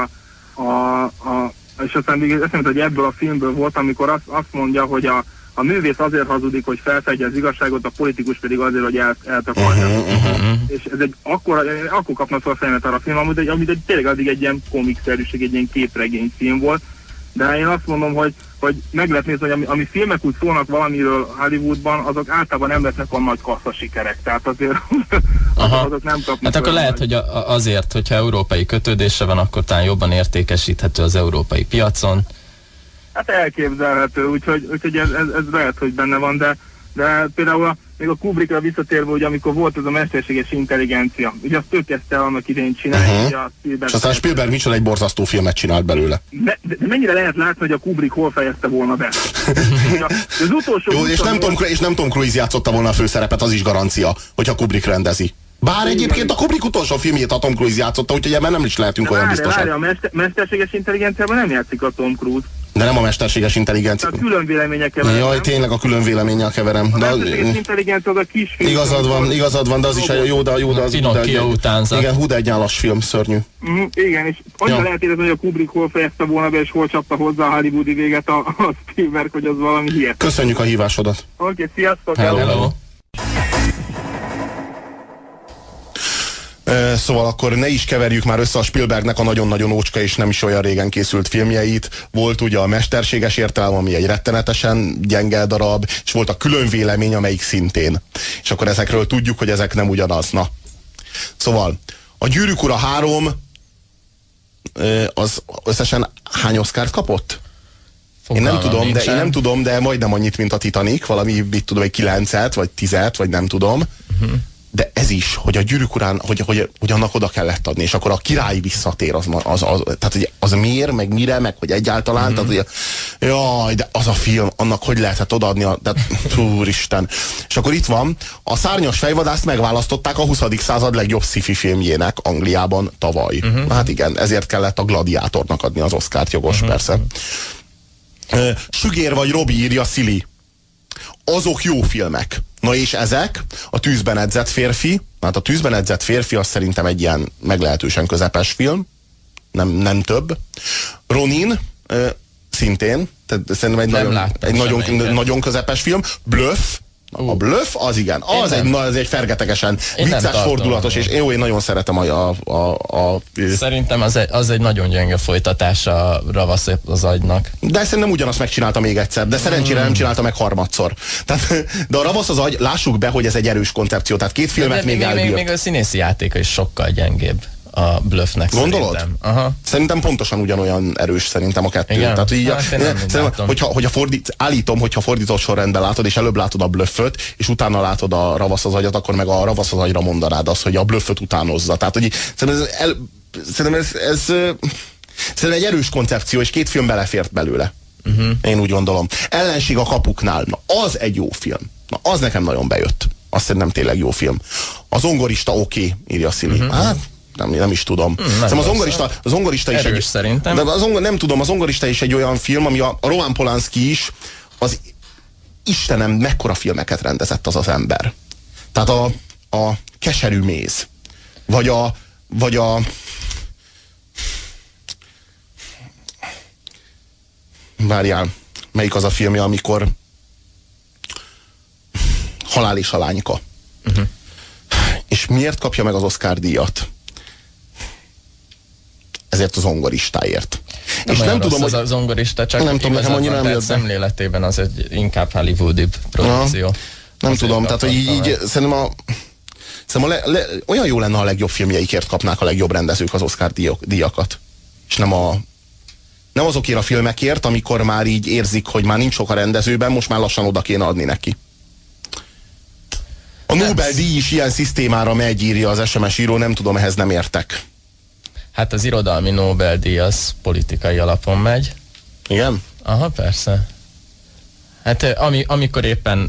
és aztán még eszembe, hogy ebből a filmből volt, amikor azt mondja, hogy a művész azért hazudik, hogy felfedje az igazságot, a politikus pedig azért, hogy eltakarja. És ez akkor kapna fel a fejemet arra a film, amit tényleg addig egy ilyen komikszerűség, egy ilyen képregény film volt. De én azt mondom, hogy meg lehet nézni, hogy ami filmek úgy szólnak valamiről Hollywoodban, azok általában nem lesznek a nagy kassza sikerek. Tehát azért azok nem kapnak. Hát akkor lehet, hogy azért, hogyha európai kötődése van, akkor talán jobban értékesíthető az európai piacon. Hát elképzelhető, úgyhogy ez lehet, hogy benne van, de például még a Kubrickra visszatérve, ugye amikor volt ez a mesterséges intelligencia, ugye azt ő kezdte annak idején csinálni, ugye a Spielberg. És aztán Spielberg micsoda egy borzasztó filmet csinált belőle. De mennyire lehet látni, hogy a Kubrick hol fejezte volna be? Az utolsó... Jó, és nem Tom Cruise játszotta volna a főszerepet, az is garancia, hogyha Kubrick rendezi. Bár egyébként a Kubrick utolsó filmjét a Tom Cruise játszotta, úgyhogy ebben nem is lehetünk olyan biztosak. A mesterséges intelligenciában nem játszik a Tom Cruise. De nem a mesterséges intelligencia. A külön vélemények keverem. Jaj, tényleg a külön véleménnyel keverem. A mesterséges intelligencia az a kis film. Igazad van, de az is jó, de az Pinocchio utánzat. Igen, hú, de egy nyálas film, szörnyű. Igen, és annyira lehet érezni, hogy a Kubrick hol fejezte volna be, és hol csapta hozzá a hollywoodi véget a Spielberg, hogy az valami hihetetlen. Köszönjük a hívásodat. Oké, sziasztok! Hello. Szóval akkor ne is keverjük már össze a Spielbergnek a nagyon-nagyon ócska és nem is olyan régen készült filmjeit. Volt ugye a Mesterséges értelem, ami egy rettenetesen gyenge darab, és volt a Külön vélemény, amelyik szintén. És akkor ezekről tudjuk, hogy ezek nem ugyanaz. Na. Szóval a Gyűrűk Ura 3 az összesen hány Oscart kapott? Én nem tudom, de majdnem annyit, mint a Titanic, valami, mit tudom, egy 9-et, vagy 10-et, vagy nem tudom. De ez is, hogy a Gyűrűk Urán, hogy annak oda kellett adni, és akkor a király visszatér, tehát az miért, meg mire, meg hogy egyáltalán, tehát, jaj, de az a film, annak hogy lehetett odaadni, úristen. És akkor itt van, a Szárnyas fejvadászt megválasztották a 20. század legjobb sci-fi filmjének Angliában tavaly. Hát igen, ezért kellett a Gladiátornak adni az Oscart, jogos, persze. Sügér vagy Robi, írja Szili. Azok jó filmek. Na és ezek, a Tűzben edzett férfi, hát a Tűzben edzett férfi az szerintem egy ilyen meglehetősen közepes film, nem több. Ronin, szintén, tehát szerintem egy nagyon közepes film. Bluff, a Bluff, az igen, az egy fergetegesen vicces, fordulatos, és én nagyon szeretem Szerintem az egy nagyon gyenge folytatása a Ravasz az agynak. De szerintem ugyanazt megcsinálta még egyszer, de szerencsére nem csinálta meg harmadszor. De a Ravasz az agy, lássuk be, hogy ez egy erős koncepció, tehát két filmet még elbírt. Még a színészi játéka is sokkal gyengébb a Bluffnek. Gondolod? Szerintem. Aha. Szerintem pontosan ugyanolyan erős szerintem a kettő. Igen? Tehát így, állítom, hogyha fordított sorrendben látod, és előbb látod a Blufföt, és utána látod a Ravasz az agyat, akkor meg a Ravasz az agyra mondanád azt, hogy a Blufföt utánozza. Tehát, hogy szerintem ez egy erős koncepció, és két film belefért belőle. Én úgy gondolom. Ellenség a kapuknál. Na, az egy jó film. Na, az nekem nagyon bejött. Azt szerintem tényleg jó film. A Zongorista oké, írja Szili. Hát, nem is tudom. A Zongorista is erős szerintem. De nem tudom, a Zongorista is egy olyan film, ami a Roman Polanski is, az Istenem, mekkora filmeket rendezett az ember. Tehát a Keserű méz. vagy a várjál, melyik az a filmje, amikor Halál és a lányka. És miért kapja meg az Oscar-díjat? Ezért az zongoristáért. És nem tudom, hogy az zongorista, csak nem tudom, nekem annyira nem jött szemléletében az egy inkább hollywoodi produkció. Nem tudom, tehát hogy így szerintem olyan jó lenne, ha a legjobb filmjeikért kapnák a legjobb rendezők az Oscar díjakat. És nem azokért a filmekért, amikor már így érzik, hogy már nincs sok a rendezőben, most már lassan oda kéne adni neki. A Nobel-díj is ilyen szisztémára megy, írja az SMS író, nem tudom, ehhez nem értek. Hát az irodalmi Nobel-díj az politikai alapon megy. Igen? Aha, persze. Hát amikor éppen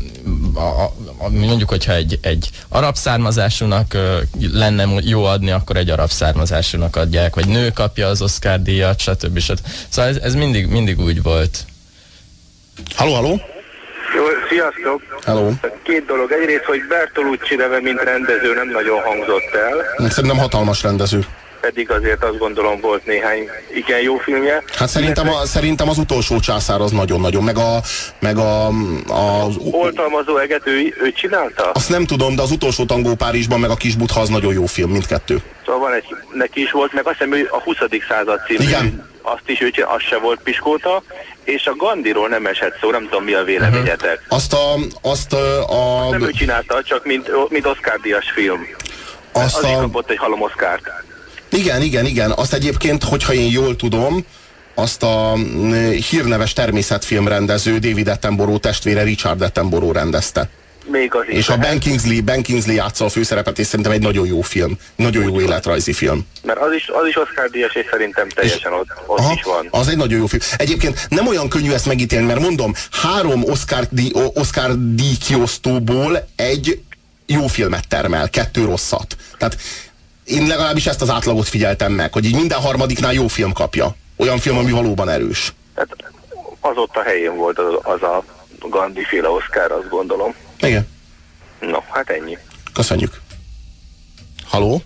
mondjuk, hogyha egy arab származásúnak lenne jó adni, akkor egy arab származásúnak adják, vagy nő kapja az Oscar-díjat, stb. Szóval ez mindig úgy volt. Halló? Jó, sziasztok! Hello. Két dolog. Egyrészt, hogy Bertolucci neve, mint rendező nem nagyon hangzott el. Szerintem hatalmas rendező. Pedig azért azt gondolom volt néhány igen jó filmje. Hát szerintem az Utolsó császár az nagyon-nagyon, meg az Oltalmazó eget ő csinálta? Azt nem tudom, de az Utolsó tangó Párizsban, meg a Kis Buddha az nagyon jó film, mindkettő. Szóval van neki is volt, meg azt hiszem, ő a 20. század című. Igen. Azt is az se volt piskóta, és a Gandhiról nem esett szó, nem tudom mi a véleményetek. Azt nem ő csinálta, csak mint Oscar-díjas film. Az is kapott egy halom Oscart. Igen. Azt egyébként, hogyha én jól tudom, azt a hírneves természetfilmrendező David Attenborough testvére Richard Attenborough rendezte. Még az is. És a Ben Kingsley játsza a főszerepet, és szerintem egy nagyon jó film. Nagyon jó életrajzi film. Mert az is Oscar-díjas, és szerintem teljesen ott is van. Az egy nagyon jó film. Egyébként nem olyan könnyű ezt megítélni, mert mondom, 3 Oscar-díj kiosztóból egy jó filmet termel, 2 rosszat. Tehát én legalábbis ezt az átlagot figyeltem meg, hogy így minden harmadiknál jó film kapja. Olyan film, ami valóban erős. Tehát az ott a helyén volt az a Gandhi-féle Oscar, azt gondolom. Igen. No, hát ennyi. Köszönjük. Haló?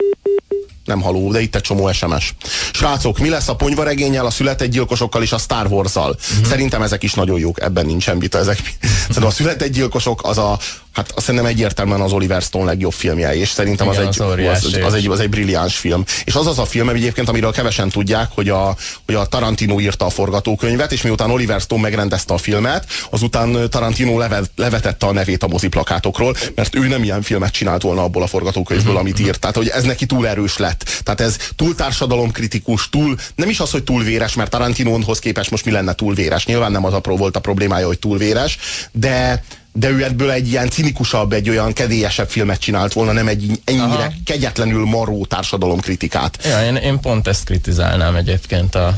Nem haló, de itt egy csomó SMS. Srácok, mi lesz a ponyvaregénnyel, a született gyilkosokkal és a Star Wars-zal? Szerintem ezek is nagyon jók, ebben nincsen vita. Szerintem a született gyilkosok hát szerintem egyértelműen az Oliver Stone legjobb filmje, és szerintem igen, az egy brilliáns film. És az a film egyébként, amiről kevesen tudják, hogy a Tarantino írta a forgatókönyvet, és miután Oliver Stone megrendezte a filmet, azután Tarantino levetette a nevét a moziplakátokról, mert ő nem ilyen filmet csinált volna abból a forgatókönyvből, amit írt. Tehát, hogy ez neki túl erős lett. Tehát ez túl társadalomkritikus, nem is az, hogy túl véres, mert Tarantinóhoz képest most mi lenne túl véres. Nyilván nem az volt a problémája, hogy túl véres, de ő ebből egy ilyen cinikusabb, egy olyan kedélyesebb filmet csinált volna, nem egy ennyire kegyetlenül maró társadalomkritikát. Ja, én pont ezt kritizálnám egyébként a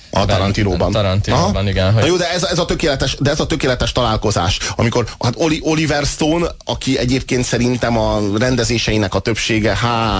Tarantinóban, igen. Na jó, de ez a tökéletes találkozás, amikor hát Oliver Stone, aki egyébként szerintem a rendezéseinek a többsége,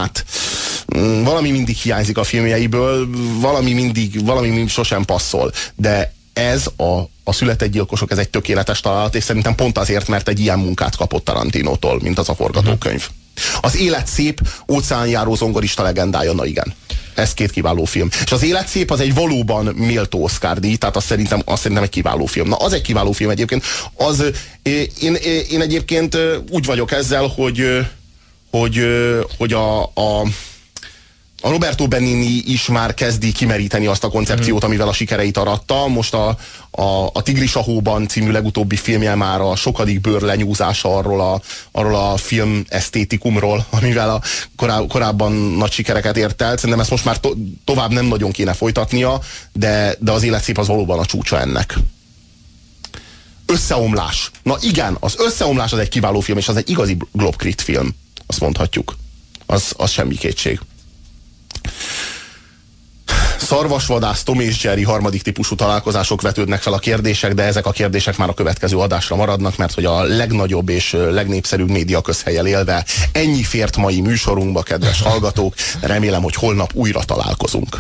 valami mindig hiányzik a filmjeiből, valami sosem passzol, de ez a született gyilkosok, ez egy tökéletes találat, és szerintem pont azért, mert egy ilyen munkát kapott Tarantinótól, mint az a forgatókönyv. Az Élet szép, óceánjáró zongorista legendája, na igen. Ez 2 kiváló film. És az Élet szép az egy valóban méltó Oscar-díj, tehát azt szerintem egy kiváló film. Na, az egy kiváló film egyébként. Én egyébként úgy vagyok ezzel, hogy a Roberto Benigni is már kezdi kimeríteni azt a koncepciót, amivel a sikereit aratta. Most a Tigris a hóban című legutóbbi filmje már a sokadik bőr lenyúzása arról a film esztétikumról, amivel korábban nagy sikereket ért el. Szerintem ezt most már tovább nem nagyon kéne folytatnia, de az Élet szép az valóban a csúcsa ennek. Összeomlás. Na igen, az Összeomlás az egy kiváló film, és az egy igazi Globkrit film. Azt mondhatjuk. Az semmi kétség. Szarvasvadász, Tom és Jerry harmadik típusú találkozások vetődnek fel a kérdések, de ezek a kérdések már a következő adásra maradnak, mert hogy a legnagyobb és legnépszerűbb média közhelyen élve ennyi fért mai műsorunkba, kedves hallgatók. Remélem, hogy holnap újra találkozunk.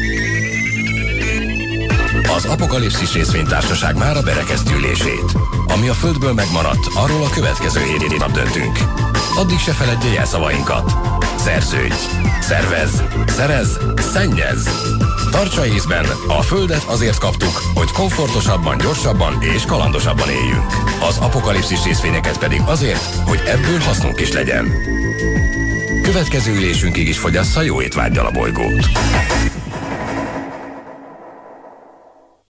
Az Apokalipszis részvénytársaság mára berekeztülését. A Ami a Földből megmaradt, arról a következő 7 nap döntünk. Addig se feledje jelszavainkat. Szerződj, szervez, szerez, szennyez. Tartsa észben, a Földet azért kaptuk, hogy komfortosabban, gyorsabban és kalandosabban éljünk. Az apokalipszis részvényeket pedig azért, hogy ebből hasznunk is legyen. Következő ülésünkig is fogyassza jó étvággyal a bolygót.